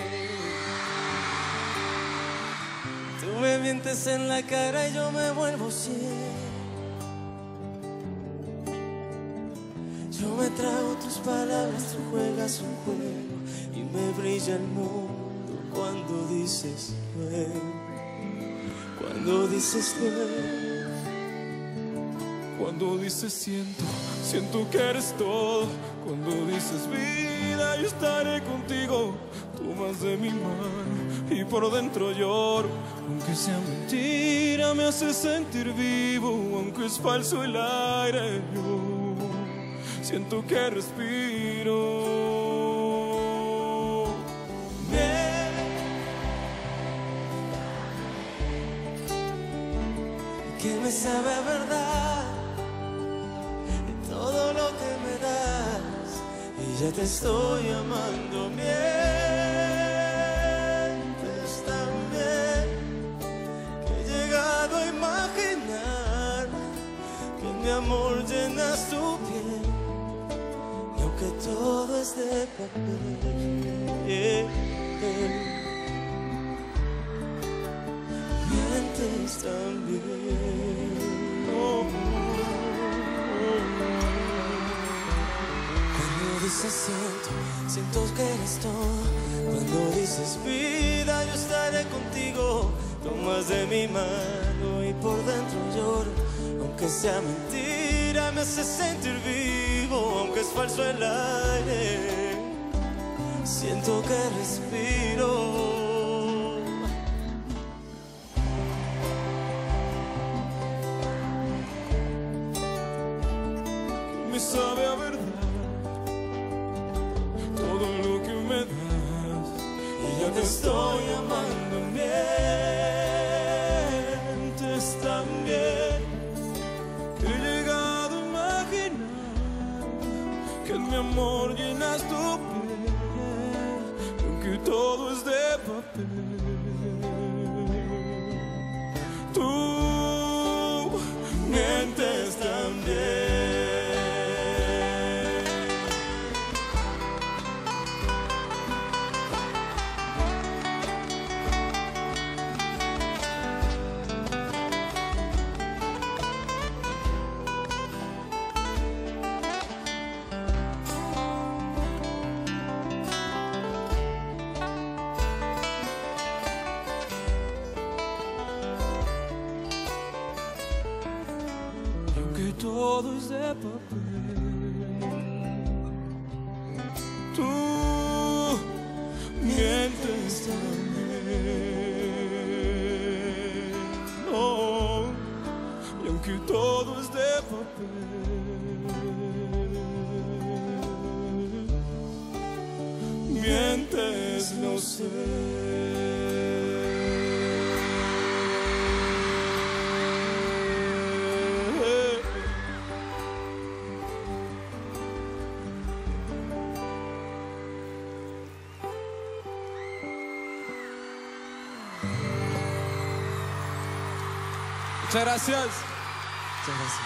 Tú me mientes en la cara y yo me vuelvo ciego. Yo me trago tus palabras, tú juegas un juego y me brilla el mundo cuando dices luego, cuando dices luego. Cuando dices siento, siento que eres todo. Cuando dices vida, yo estaré contigo. Tomas de mi mano y por dentro lloro. Aunque sea mentira, me hace sentir vivo. Aunque es falso el aire, yo siento que respiro. Bien, que me sabe a verdad de todo lo que me das, y ya te estoy amando. Mientes también, que he llegado a imaginar que mi amor llenas tu piel. Que todo es de papel, eh, eh. Mientes también. Oh, oh, oh. Cuando dices siento, siento que eres todo. Cuando dices vida, yo estaré contigo. Tomas de mi mano y por dentro lloro. Aunque sea mentira, me hace sentir vivo. Aunque es falso el aire, siento que respiro. Me sabe a verdad todo lo que me das, y ya te estoy amando. Mientes también, que he llegado a imaginar que en mi amor llenas tu piel, aunque todo es de papel. Tú mientes también. Todo es de papel. Tú mientes también. No, y aunque todo es de papel, mientes, no sé. Muchas gracias. Muchas gracias.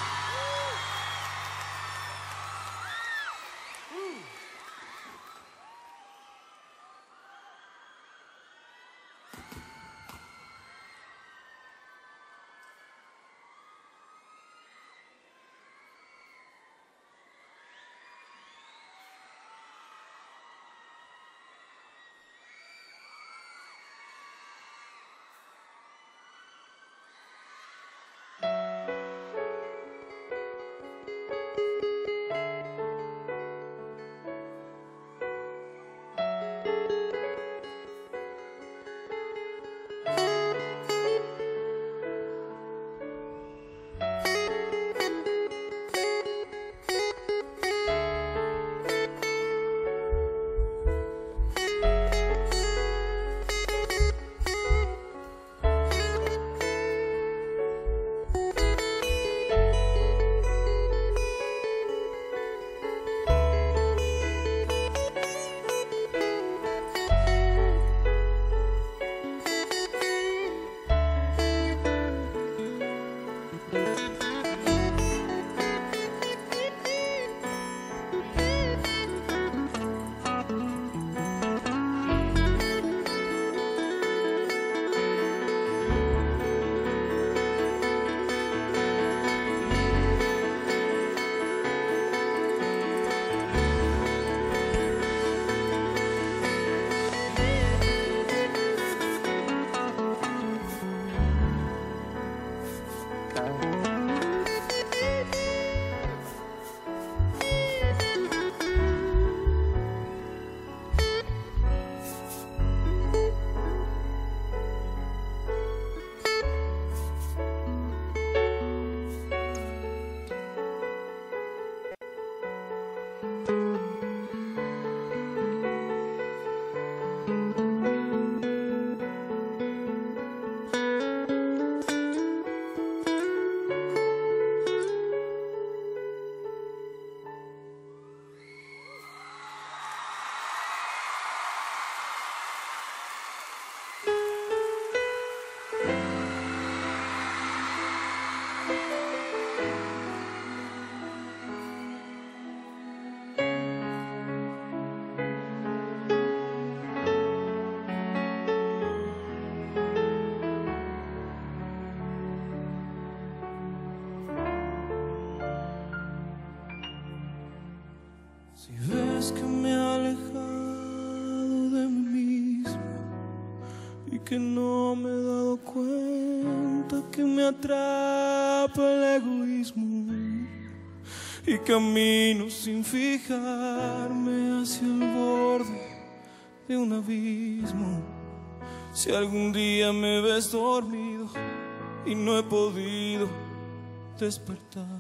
Si ves que me he alejado de mí mismo y que no me he dado cuenta que me atrapa el egoísmo y camino sin fijarme hacia el borde de un abismo. Si algún día me ves dormido y no he podido despertar,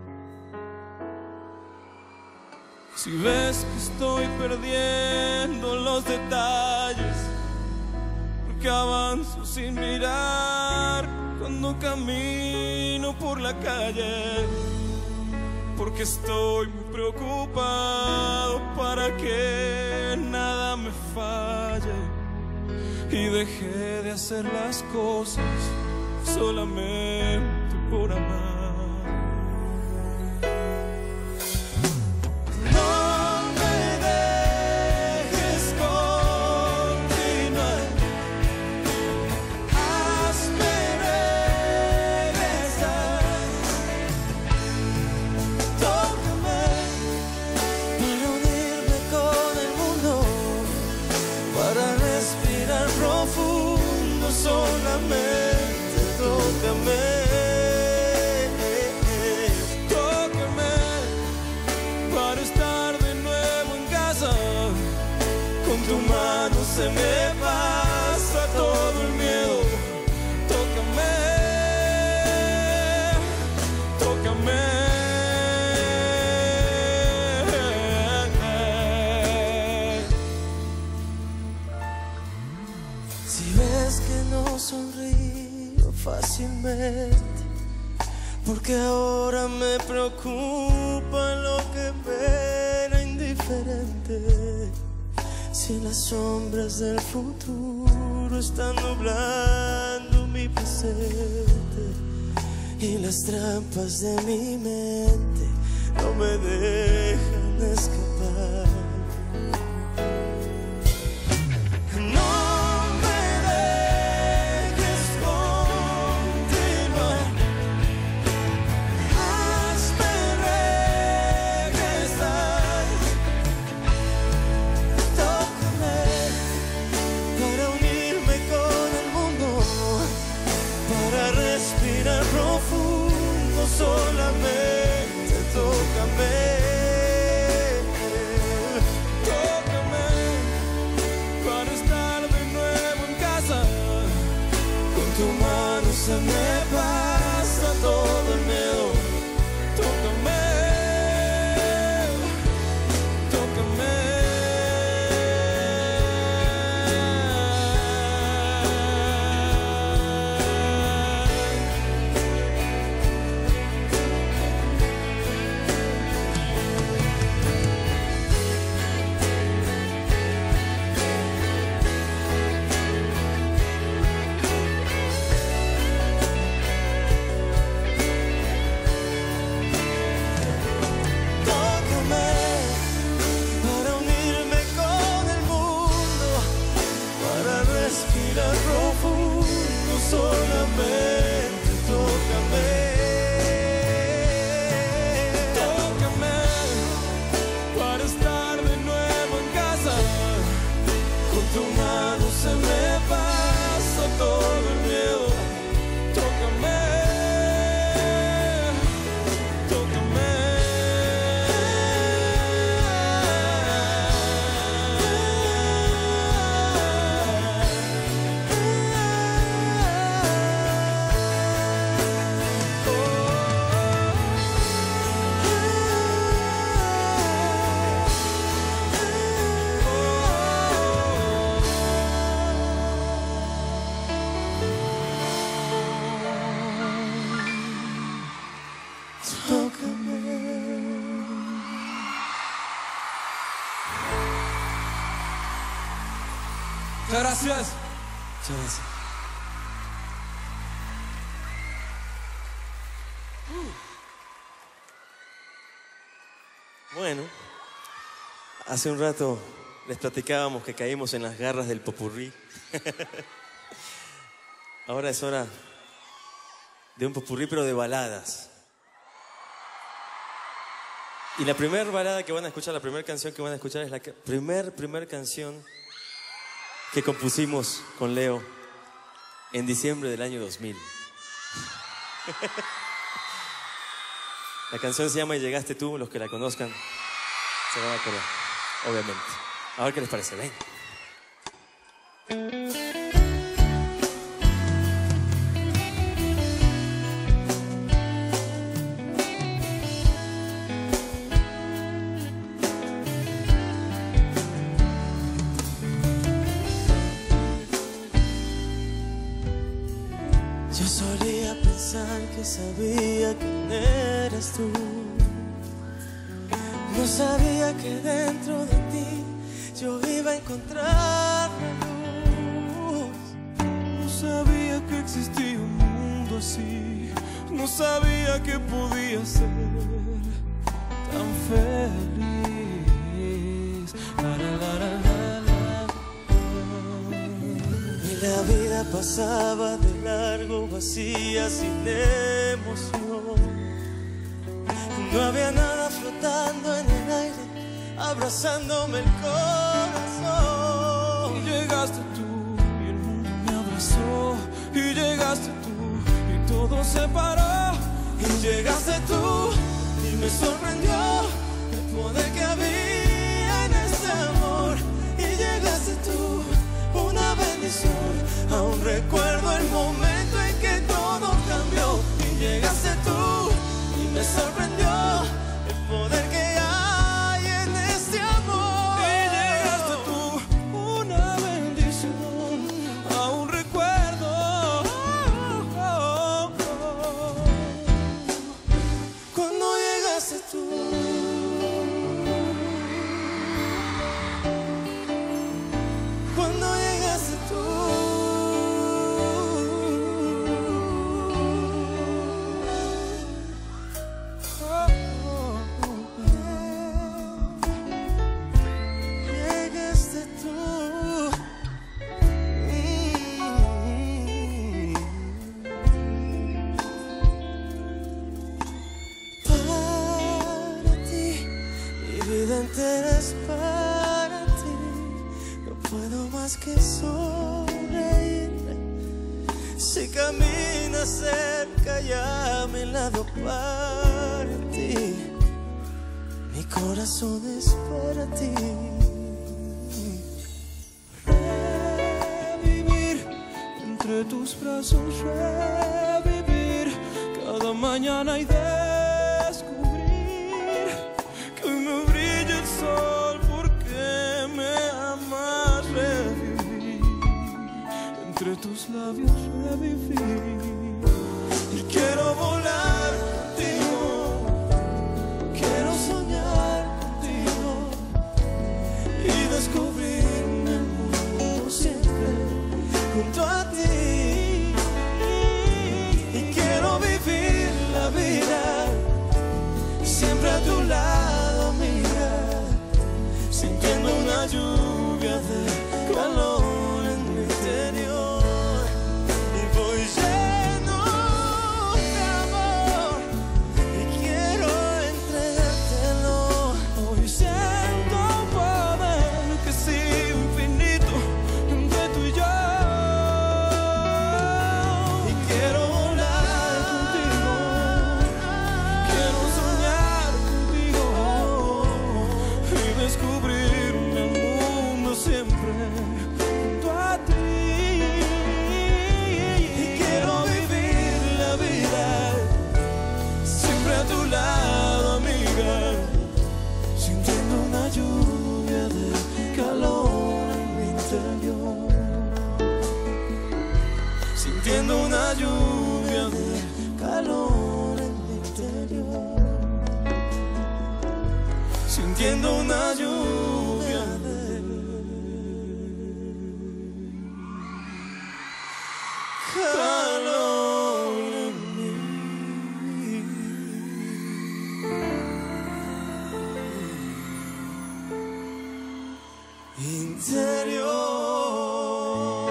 si ves que estoy perdiendo los detalles, porque avanzo sin mirar cuando camino por la calle, porque estoy muy preocupado para que nada me falle y dejé de hacer las cosas solamente por amar. Solamente tócame, tócame para estar de nuevo en casa. Con tu mano se me pasa todo el miedo. Tócame, tócame. Si ves que no sonrío fácilmente, porque ahora me preocupa lo que me era indiferente. Si las sombras del futuro están nublando mi presente y las trampas de mi mente no me dejan escapar. Solamente Muchas gracias. Muchas gracias. Bueno, hace un rato les platicábamos que caímos en las garras del popurrí. Ahora es hora de un popurrí, pero de baladas. Y la primera balada que van a escuchar, la primera canción que van a escuchar es la que, primer, primer canción que compusimos con Leo en diciembre del año dos mil. La canción se llama Y Llegaste Tú. Los que la conozcan se van a acordar, obviamente. A ver qué les parece. Ven. Yo solía pensar que sabía quién eras tú. No sabía que dentro de ti yo iba a encontrar la luz. No sabía que existía un mundo así. No sabía que podía ser tan feliz. La, la, la, la, la, la. Y la vida pasaba de largo, vacía, sin emoción. No había nada flotando en el aire, abrazándome el corazón. Y llegaste tú y el mundo me abrazó. Y llegaste tú y todo se paró. Y llegaste tú y me sorprendió el poder que había en este amor. Y llegaste tú, una bendición. Aún recuerdo el momento en que todo cambió. Y llegaste tú y me sorprendió el poder que hay en este amor. Y llegaste tú, una bendición. Aún recuerdo cuando llegaste tú. Cuando llegaste tú. Es para ti, no puedo más que sonreír. Si caminas cerca ya a mi lado para ti, mi corazón es para ti. revivir entre tus brazos, revivir cada mañana y descubrir que hoy me brilla el sol porque me amas. Revivir entre tus labios, revivir. Y quiero volar contigo, quiero soñar contigo y descubrirme el mundo siempre junto a ti. Y quiero vivir la vida siempre a tu lado, amiga, sintiendo una lluvia de calor en mi interior. Y voy lleno de amor y quiero entregártelo. Hoy siento un poder que es infinito entre tú y yo. Y quiero volar contigo, quiero soñar contigo y descubrirme el mundo siempre junto a ti. y quiero vivir la vida siempre a tu lado, amiga, sintiendo una lluvia de calor en mi interior. Sintiendo una lluvia de calor en mi interior. Sintiendo una lluvia de interior.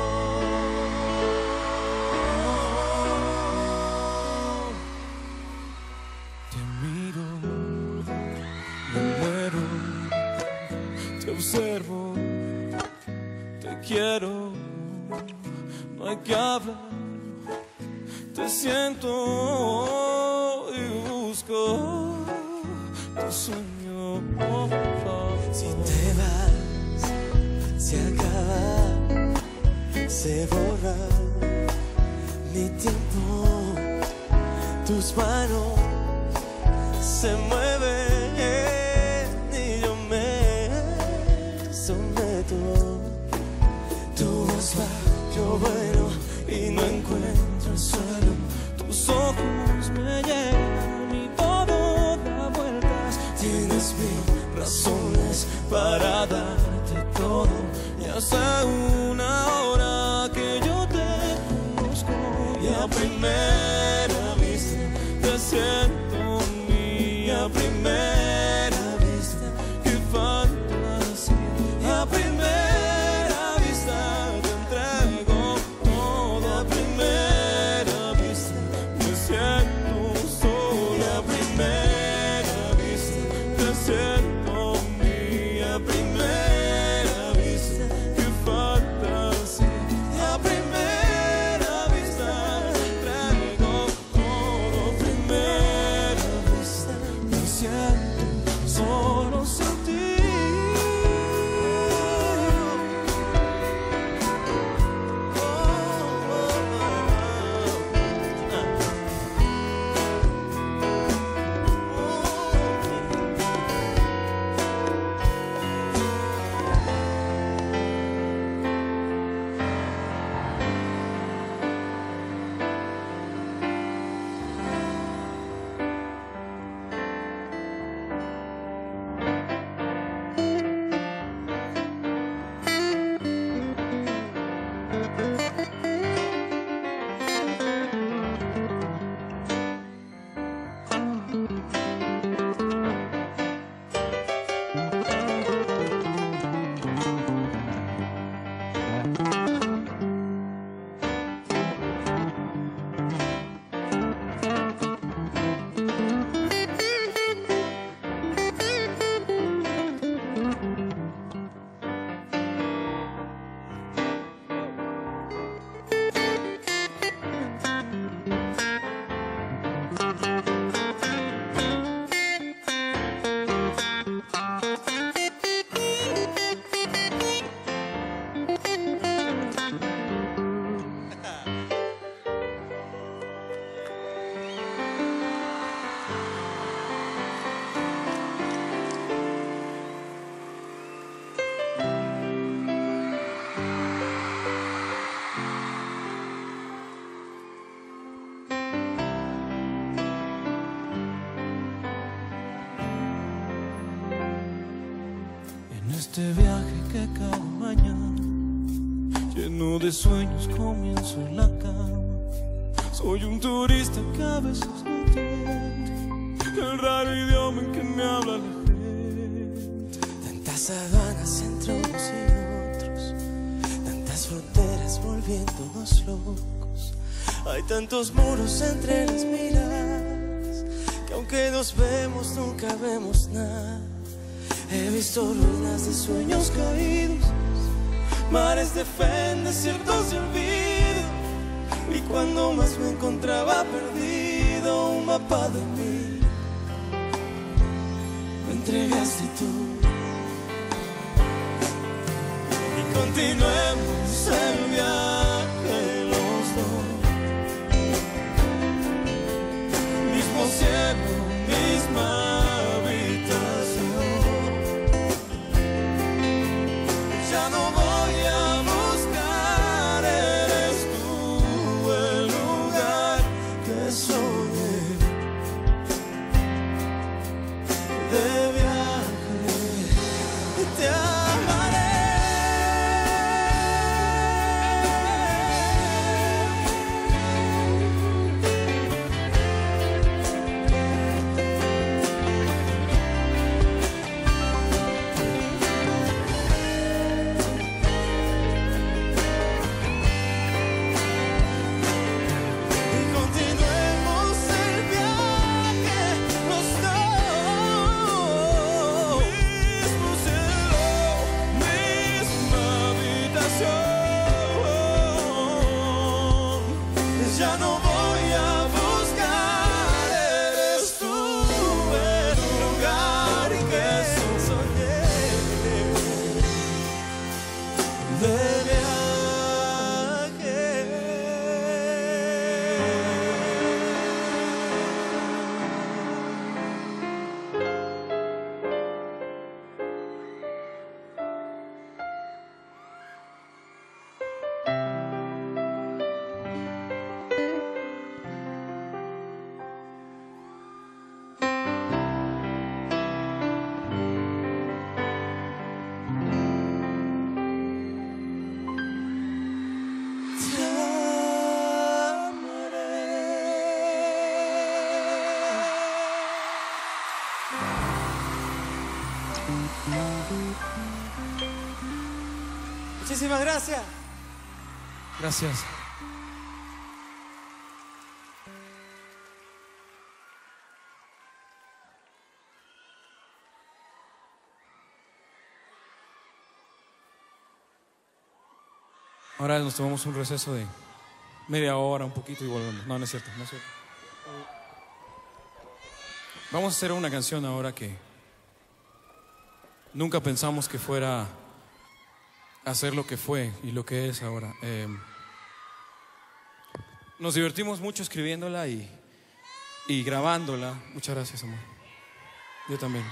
Te miro, me muero, te observo, te quiero, no hay que hablar, te siento y busco tu sueño. Si te vas, se acaba, se borra mi tiempo, tus manos se mueven y yo me someto. Tu voz va, yo vuelo y no encuentro el suelo. Tus ojos me llegan y todo da vueltas. Tienes mil razones para darte todo. Y hace una hora que yo te conozco y a primera vista te siento mía. A primera vista, qué fantasía. Y a primera vista te entrego todo. A primera vista me siento solo. Y a primera vista te siento mía. A primera vista, qué fantasía. Y a primera vista te entrego todo. A primera vista me siento solo sin ti. Este viaje que cada mañana, lleno de sueños, comienzo en la cama. Soy un turista que a veces no entiende el raro idioma en que me habla la gente. Tantas sabanas entre unos y otros, tantas fronteras volviéndonos locos. Hay tantos muros entre las miradas que aunque nos vemos nunca vemos nada. He visto ruinas de sueños caídos, mares de fe en desiertos de olvido. Y cuando más me encontraba perdido, un mapa de mí me entregaste tú. Y continuemos el viaje los dos, mismo cielo, misma Muchísimas gracias. Gracias. Ahora nos tomamos un receso de media hora, un poquito y volvemos. No, no es cierto, no es cierto. Vamos a hacer una canción ahora que nunca pensamos que fuera a ser lo que fue y lo que es ahora. Eh, nos divertimos mucho escribiéndola y, y grabándola. Muchas gracias, amor. Yo también.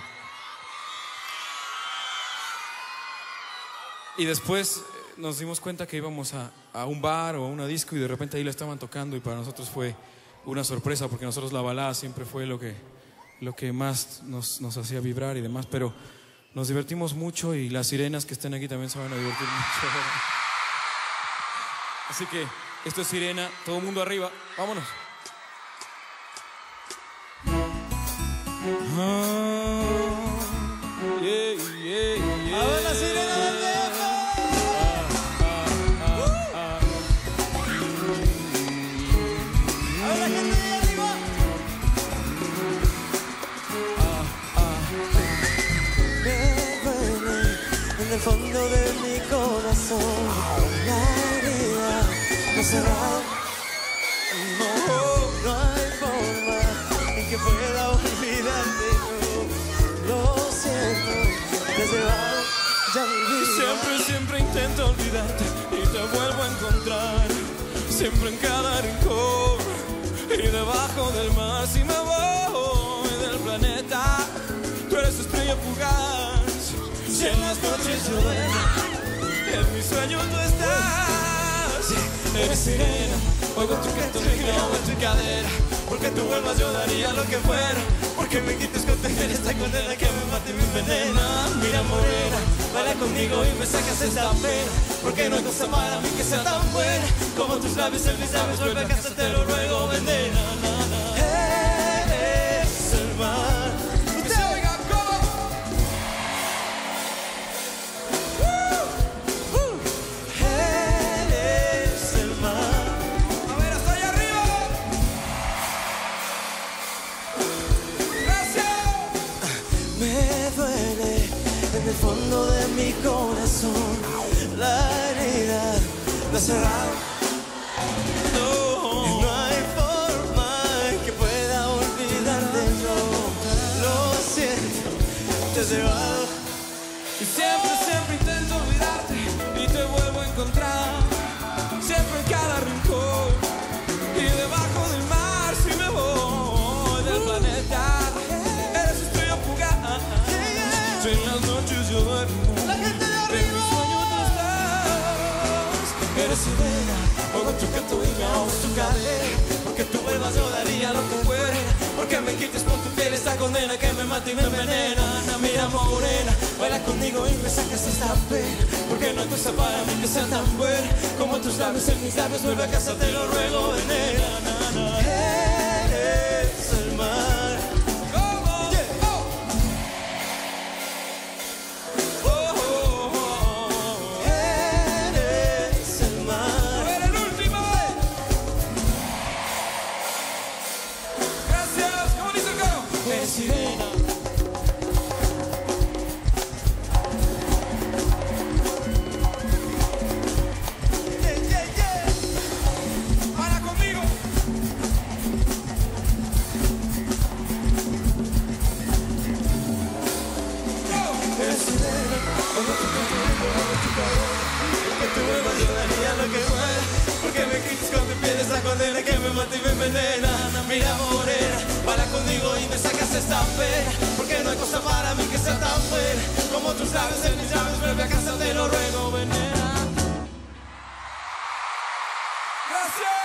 Y después nos dimos cuenta que íbamos a, a un bar o a una disco y de repente ahí la estaban tocando y para nosotros fue una sorpresa porque nosotros la balada siempre fue lo que, lo que más nos, nos hacía vibrar y demás, pero nos divertimos mucho y las sirenas que están aquí también se van a divertir mucho. Así que esto es Sirena, todo el mundo arriba, vámonos. Ah, yeah, yeah, yeah. A ver la sirena del viejo. A ver la gente de arriba. Me duele en el fondo de mi corazón la herida no cerrada. No, no hay forma en que pueda olvidarte. No, lo siento, te has llevado ya mi vida. Siempre, siempre intento olvidarte y te vuelvo a encontrar. Siempre en cada rincón y debajo del mar. Si me voy del planeta, tú eres estrella fugaz. Si en las noches yo duermo, en mi sueño tú estás. Eres sirena, oigo tu canto, me clavo en tu cadera. Porque tú vuelvas yo daría lo que fuera. Porque me quites con tejer esta condena que me mata y me envenena. Mira morena, baila conmigo y me sacas esta pena. Porque no hay cosa para mí que sea tan buena como tus labios en mis labios. Vuelve a casa, te lo ruego, vendena. Eres el mar. Que se oiga como Uh, uh. Eres el mar. a ver, hasta allá arriba. Gracias. Me duele en el fondo de mi corazón la herida no cerrada. No, Y no hay forma en que pueda olvidarte. No, lo siento, te has llevado. y siempre, siempre intento olvidarte y te vuelvo a encontrar. Siempre en cada rincón y debajo del mar. Si me voy del planeta, eres estrella fugaz. Si en las noches yo duermo, La gente de en mi arriba. sueño tú estás. Eres sirena, oigo tu canto y me ahogo en tu cadera. Porque tú vuelvas yo daría lo que fuera. Porque me quites con tu piel esta condena que me mata y me envenena. Ana, mira morena, baila conmigo y me sacas esta pena. Porque no hay cosa para mí que sea tan buena como tus labios en mis labios. Vuelve a casa, te lo ruego, venena. Na, na. Eres el mar. ¿Cómo? Yeah. Oh. Oh, oh, oh, oh. Eres el A mar. ver, el último. Gracias. ¿Cómo dice el coro? Eres sirena. Yeah, yeah, yeah. Para conmigo. Go. Eres sirena, oigo tu canto y me ahogo en tu cadera. Porque tú vuelvas yo daría lo que fuera. Porque me quites con tu piel esa condena que me mata y me envenena. Ana, mira morena, baila conmigo y me sacas esta pena. Porque no hay cosa para mí que sea tan buena como tus labios en mis labios. Vuelve a casa, te lo ruego, venena. Gracias.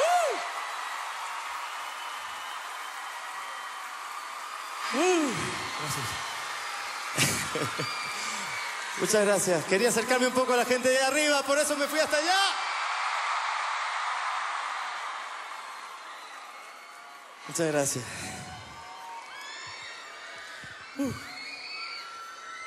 Muchas gracias. Quería acercarme un poco a la gente de arriba, por eso me fui hasta allá. Muchas gracias. Uh.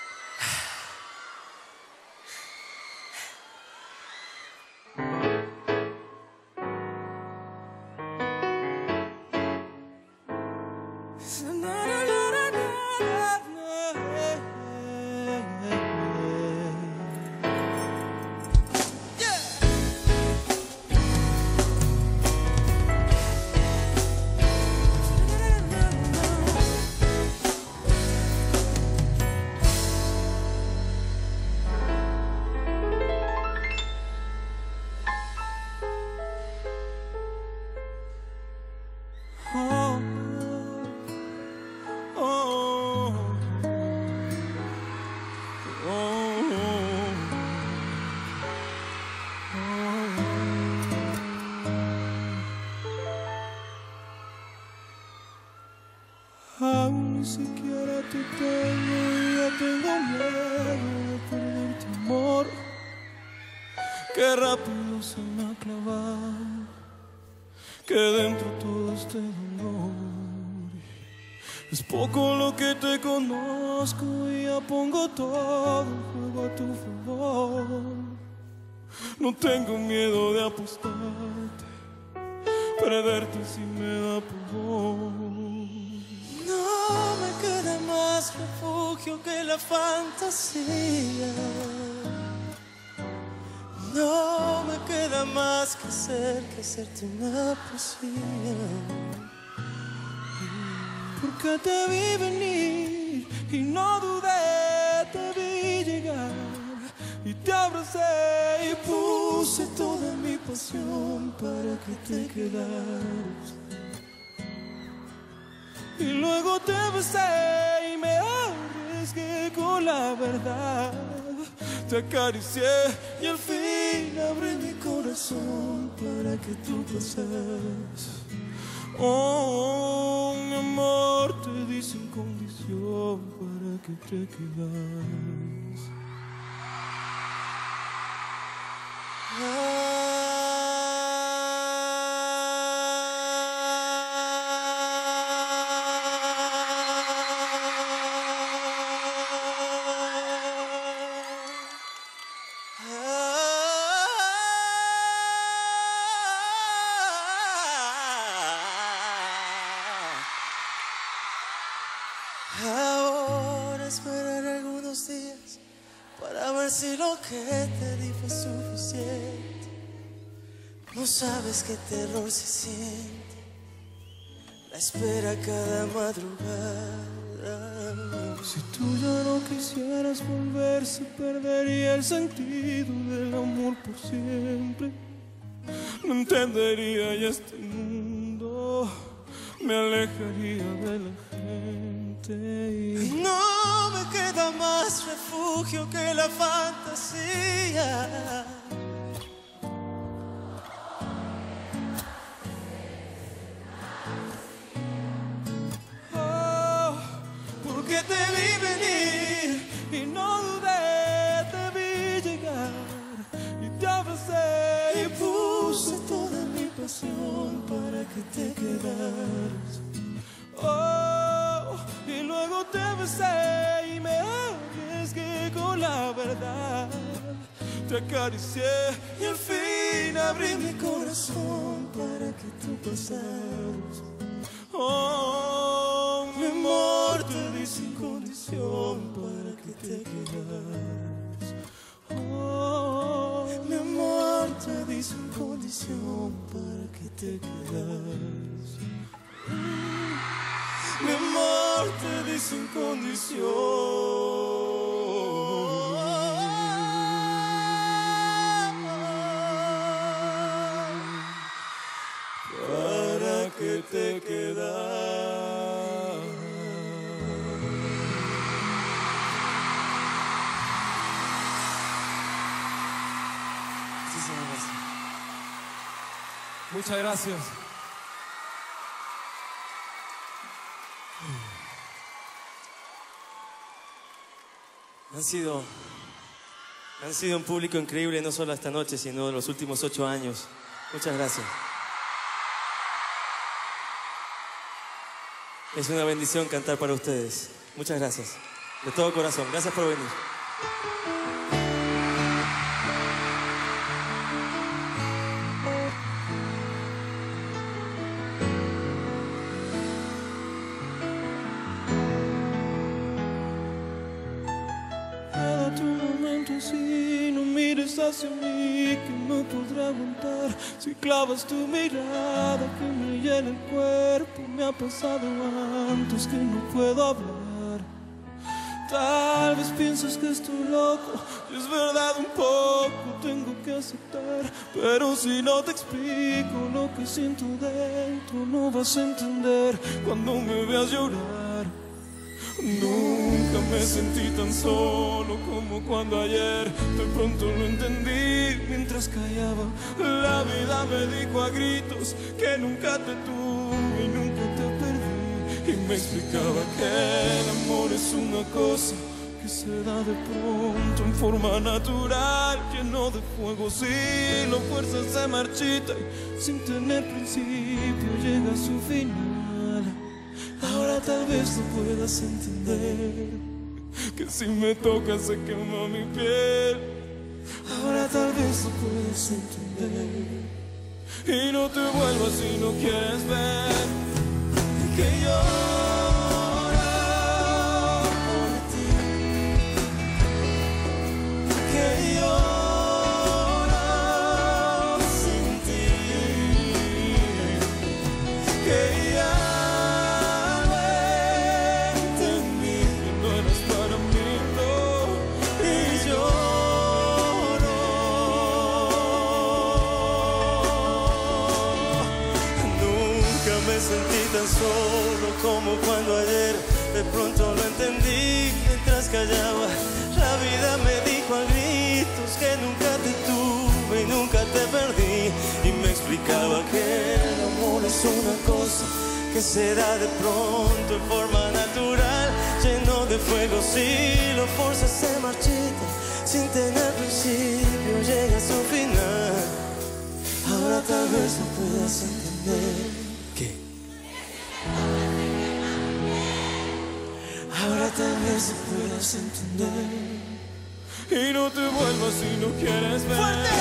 siquiera te tengo y ya tengo miedo de perderte, amor. Qué rápido se me ha clavado, que dentro todo este dolor. Es poco lo que te conozco y ya pongo todo en juego a tu favor. No tengo miedo de apostarte, perderte si me da pudor. No me queda más refugio que la fantasía. No me queda más que hacer que hacerte una poesía. Porque te vi venir y no dudé, te vi llegar y te abracé y puse toda mi pasión para que te quedaras. Y luego te besé y me arriesgué con la verdad. Te acaricié y al fin abrí mi corazón para que tú pasaras. Oh, mi amor, te di sin condición para que te quedaras. Ahora esperaré algunos días para ver si lo que te di fue suficiente. No sabes qué terror se siente la espera cada madrugada. Si tú ya no quisieras volver, se perdería el sentido del amor por siempre. No entendería ya este mundo, me alejaría de la gente y... No me queda más refugio que la fantasía. Oh, porque te vi venir y no dudé, te vi llegar y te abracé y puse toda mi pasión para que te quedaras. Oh, y luego te besé y me arriesgué con la verdad. Te acaricié y al fin abrí mi corazón para que tú pasaras. Oh, mi amor, te di sin condición para que te quedaras. Oh, mi amor, te di sin condición para que te quedaras. Mi amor, te di sin condición para que te quedaras. Muchísimas gracias. Muchas gracias. Han sido, han sido un público increíble, no solo esta noche, sino los últimos ocho años. Muchas gracias. Es una bendición cantar para ustedes. Muchas gracias. De todo corazón. Gracias por venir. Quédate un momento así, no mires hacia mí, que no podré aguantar. Si clavas tu mirada que me llena el cuerpo, me ha pasado antes que no puedo hablar. Tal vez piensas que estoy loco, y es verdad un poco, tengo que aceptar. Pero si no te explico lo que siento dentro, no vas a entender cuando me veas llorar. Nunca me sentí tan solo como cuando ayer de pronto lo entendí mientras callaba. La vida me dijo a gritos que nunca te tuve y nunca te perdí. Y me explicaba que el amor es una cosa que se da de pronto en forma natural, lleno de fuego, si lo fuerzas se marchita y sin tener principio llega a su final. Ahora tal vez no puedas entender que si me tocas se quema mi piel. Ahora tal vez no puedes entender y no te vuelvas si no quieres ver que yo tan solo como cuando ayer de pronto lo entendí mientras callaba. La vida me dijo a gritos que nunca te tuve y nunca te perdí, y me explicaba que el amor es una cosa que se da de pronto en forma natural, lleno de fuego, si lo forzas se marchita sin tener principio llega a su final. Ahora tal vez no puedas entender que ahora tal vez no puedas entender y no te vuelvas si no quieres ver. ¡Fuerte!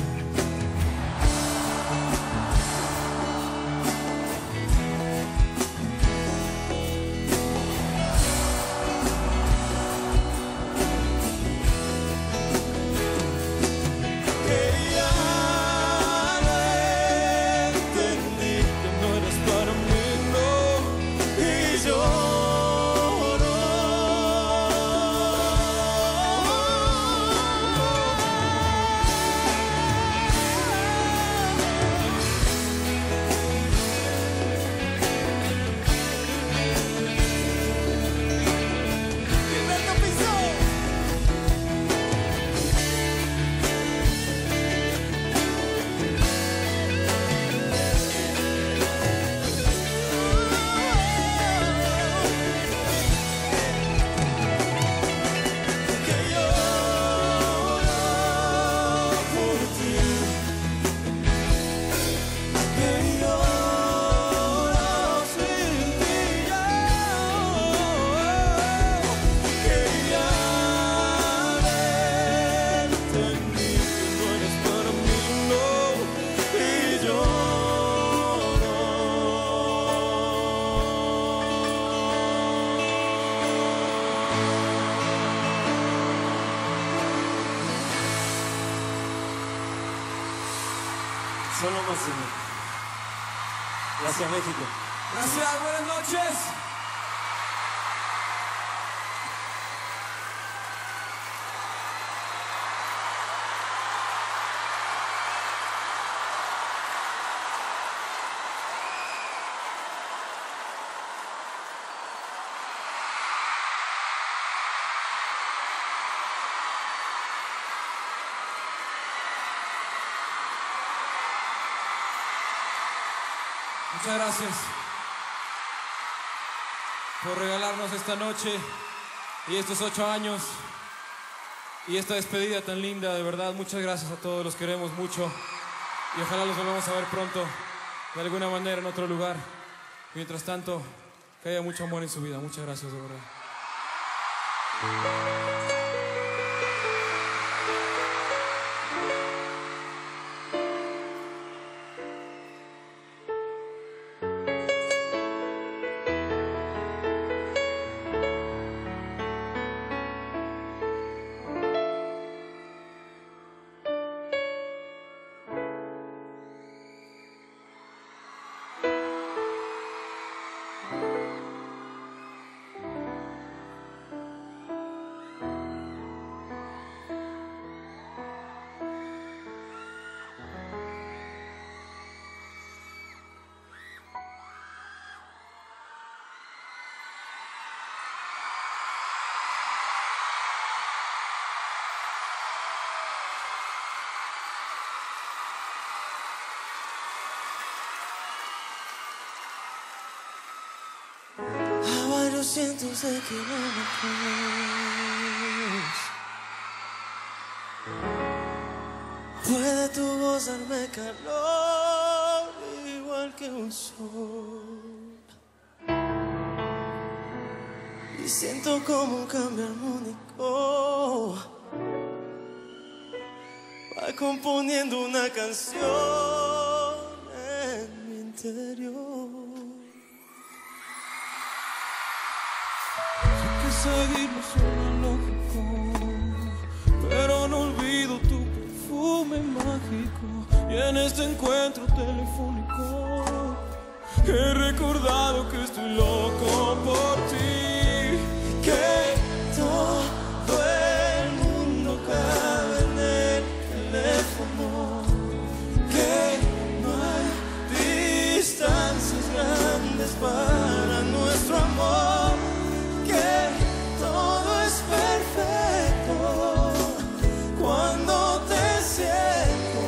Son lo máximo. Gracias, México. Gracias, buenas noches. Muchas gracias por regalarnos esta noche y estos ocho años y esta despedida tan linda. De verdad, muchas gracias a todos, los queremos mucho y ojalá los volvamos a ver pronto de alguna manera en otro lugar. Mientras tanto, que haya mucho amor en su vida. Muchas gracias, de verdad. varios cientos de kilómetros. Puede tu voz darme calor igual que un sol. Y siento como un cambio armónico va componiendo una canción en mi interior. Sé que seguirlo suena lógico, pero no olvido tu perfume mágico. Y en este encuentro telefónico he recordado que estoy loco por ti. Que todo el mundo cabe en el teléfono, que no hay distancias grandes para nuestro amor, que todo es perfecto cuando te siento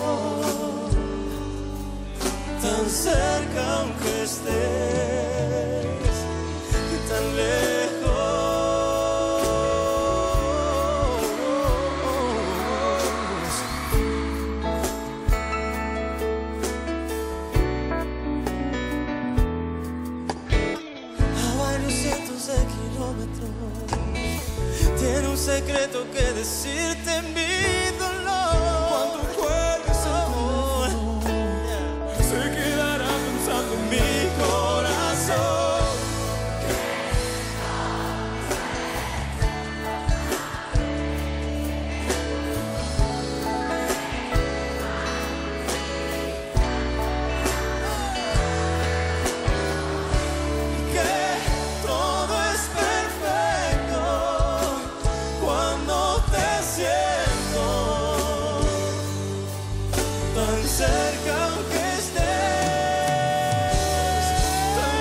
tan cerca aunque estés tan lejos. Tiene un secreto que decirte en mi dolor. Cuando cuelgues el teléfono, se quedará pensando en mi corazón. Que todo es perfecto cuando te siento tan cerca aunque estés tan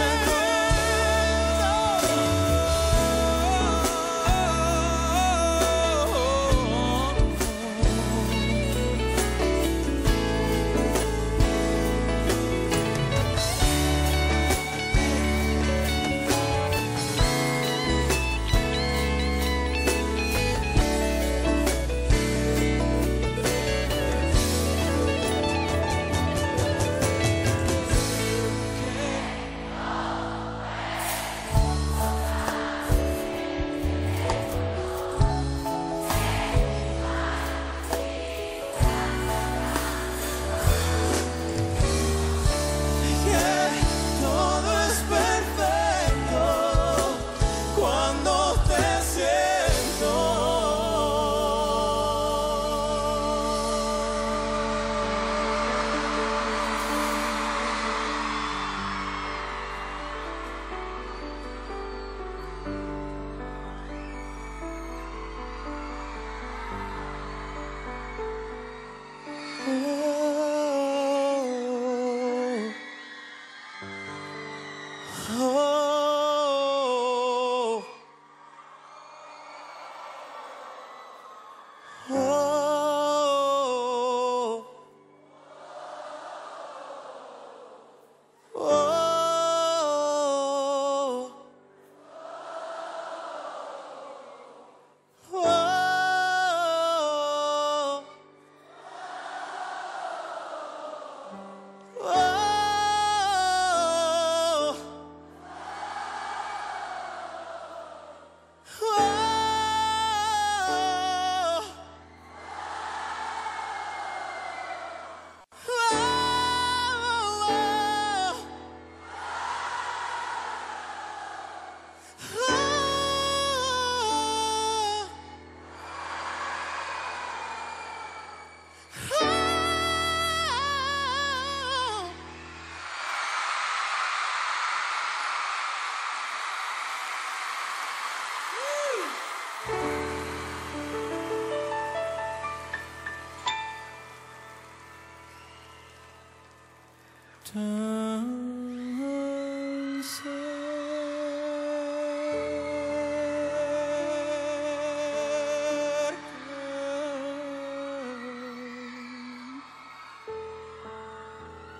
Tan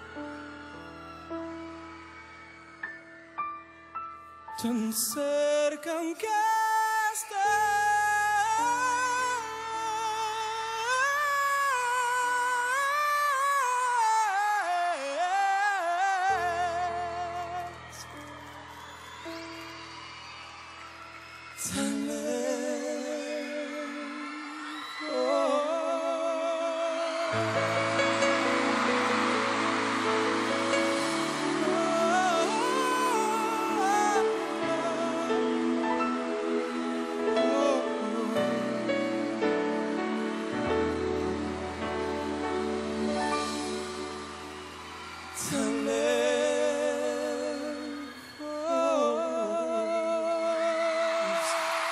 cerca, tan cerca. cerca aunque estés tan lejos. Tan lejos.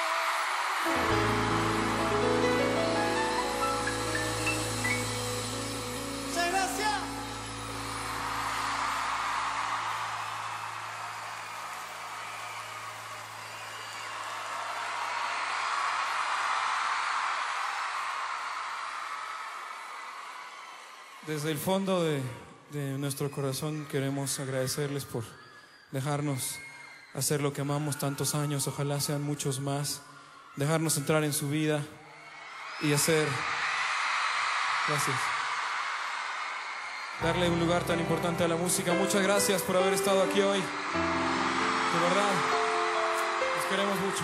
Muchas gracias. Desde el fondo de, de nuestro corazón queremos agradecerles por dejarnos hacer lo que amamos tantos años, ojalá sean muchos más, dejarnos entrar en su vida y hacer, gracias, darle un lugar tan importante a la música. Muchas gracias por haber estado aquí hoy, de verdad, los queremos mucho.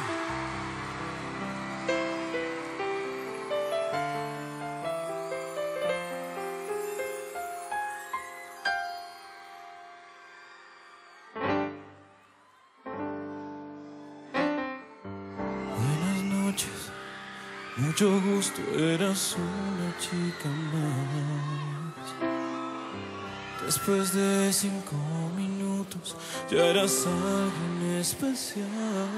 Mucho gusto, eras una chica más. Después de cinco minutos ya eras alguien especial.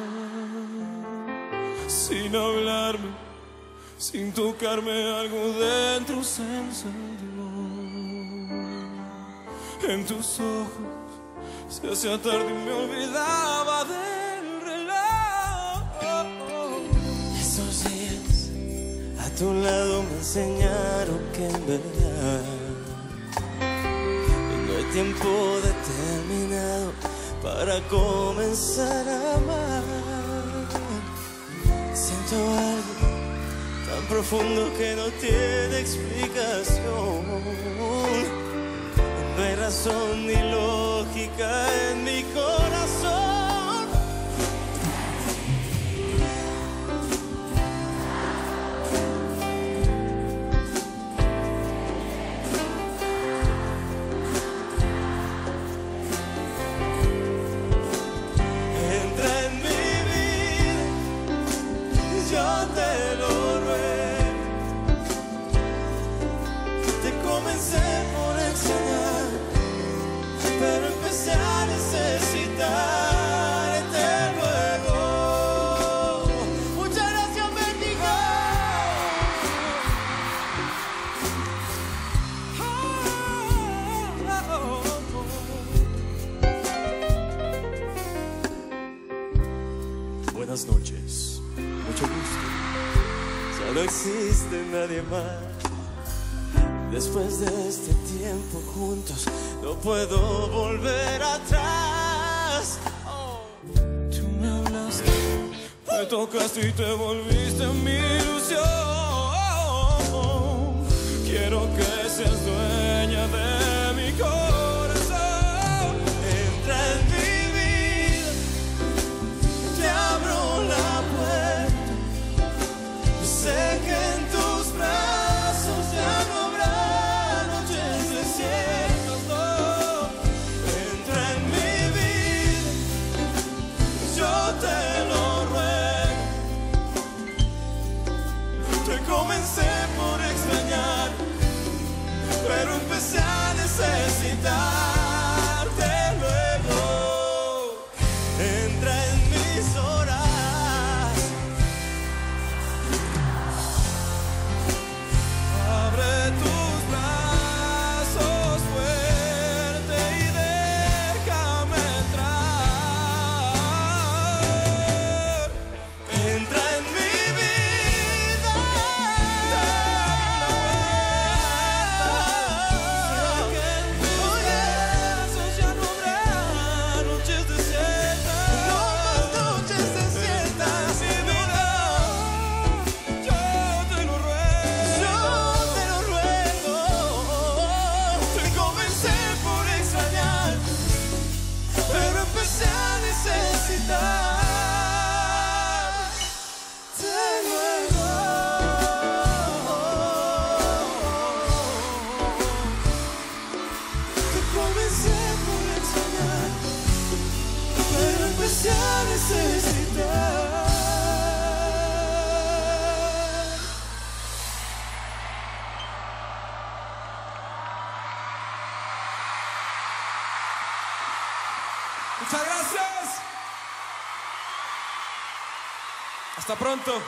Sin hablarme, sin tocarme, algo dentro se encendió. En tus ojos se hacía tarde y me olvidaba del reloj. Esos días a tu lado me enseñaron que en verdad no hay tiempo determinado para comenzar a amar. Siento algo tan profundo que no tiene explicación. No hay razón ni lógica en mi corazón. Buenas noches, mucho gusto. Ya no existe nadie más. Después de este tiempo juntos, no puedo volver atrás. Oh. Tú me hablaste, me tocaste y te volviste mi ilusión. Quiero que seas dueña de mi corazón. Entra en mi vida, te abro la puerta. Sé que en tus brazos ya no habrá noches desiertas, no. Entra en mi vida, yo te lo ruego. Te comencé por extrañar, pero Hasta pronto.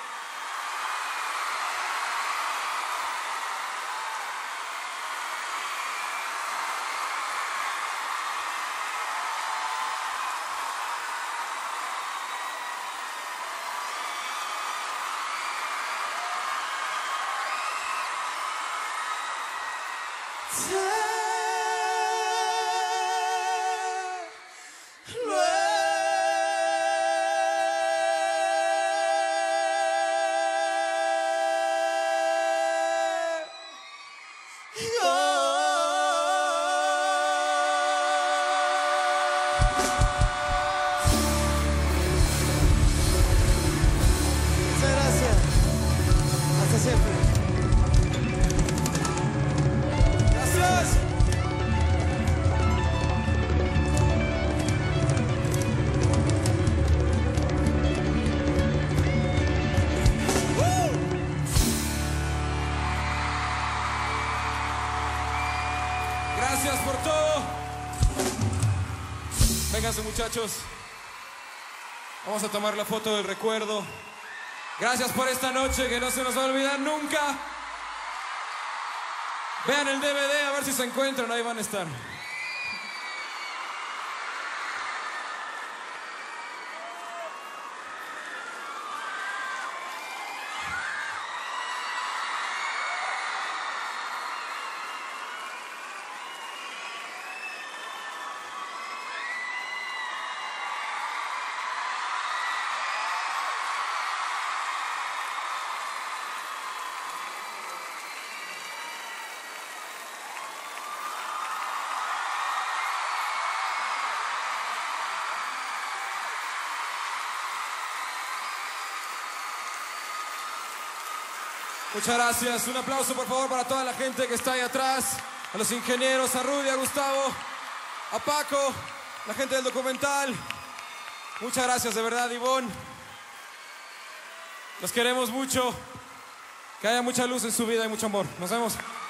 Gracias por todo. Vénganse, muchachos. Vamos a tomar la foto del recuerdo. Gracias por esta noche que no se nos va a olvidar nunca. Vean el D V D a ver si se encuentran, ahí van a estar. Muchas gracias. Un aplauso, por favor, para toda la gente que está ahí atrás. A los ingenieros, a Rudy, a Gustavo, a Paco, la gente del documental. Muchas gracias, de verdad, Ivonne. Los queremos mucho. Que haya mucha luz en su vida y mucho amor. Nos vemos.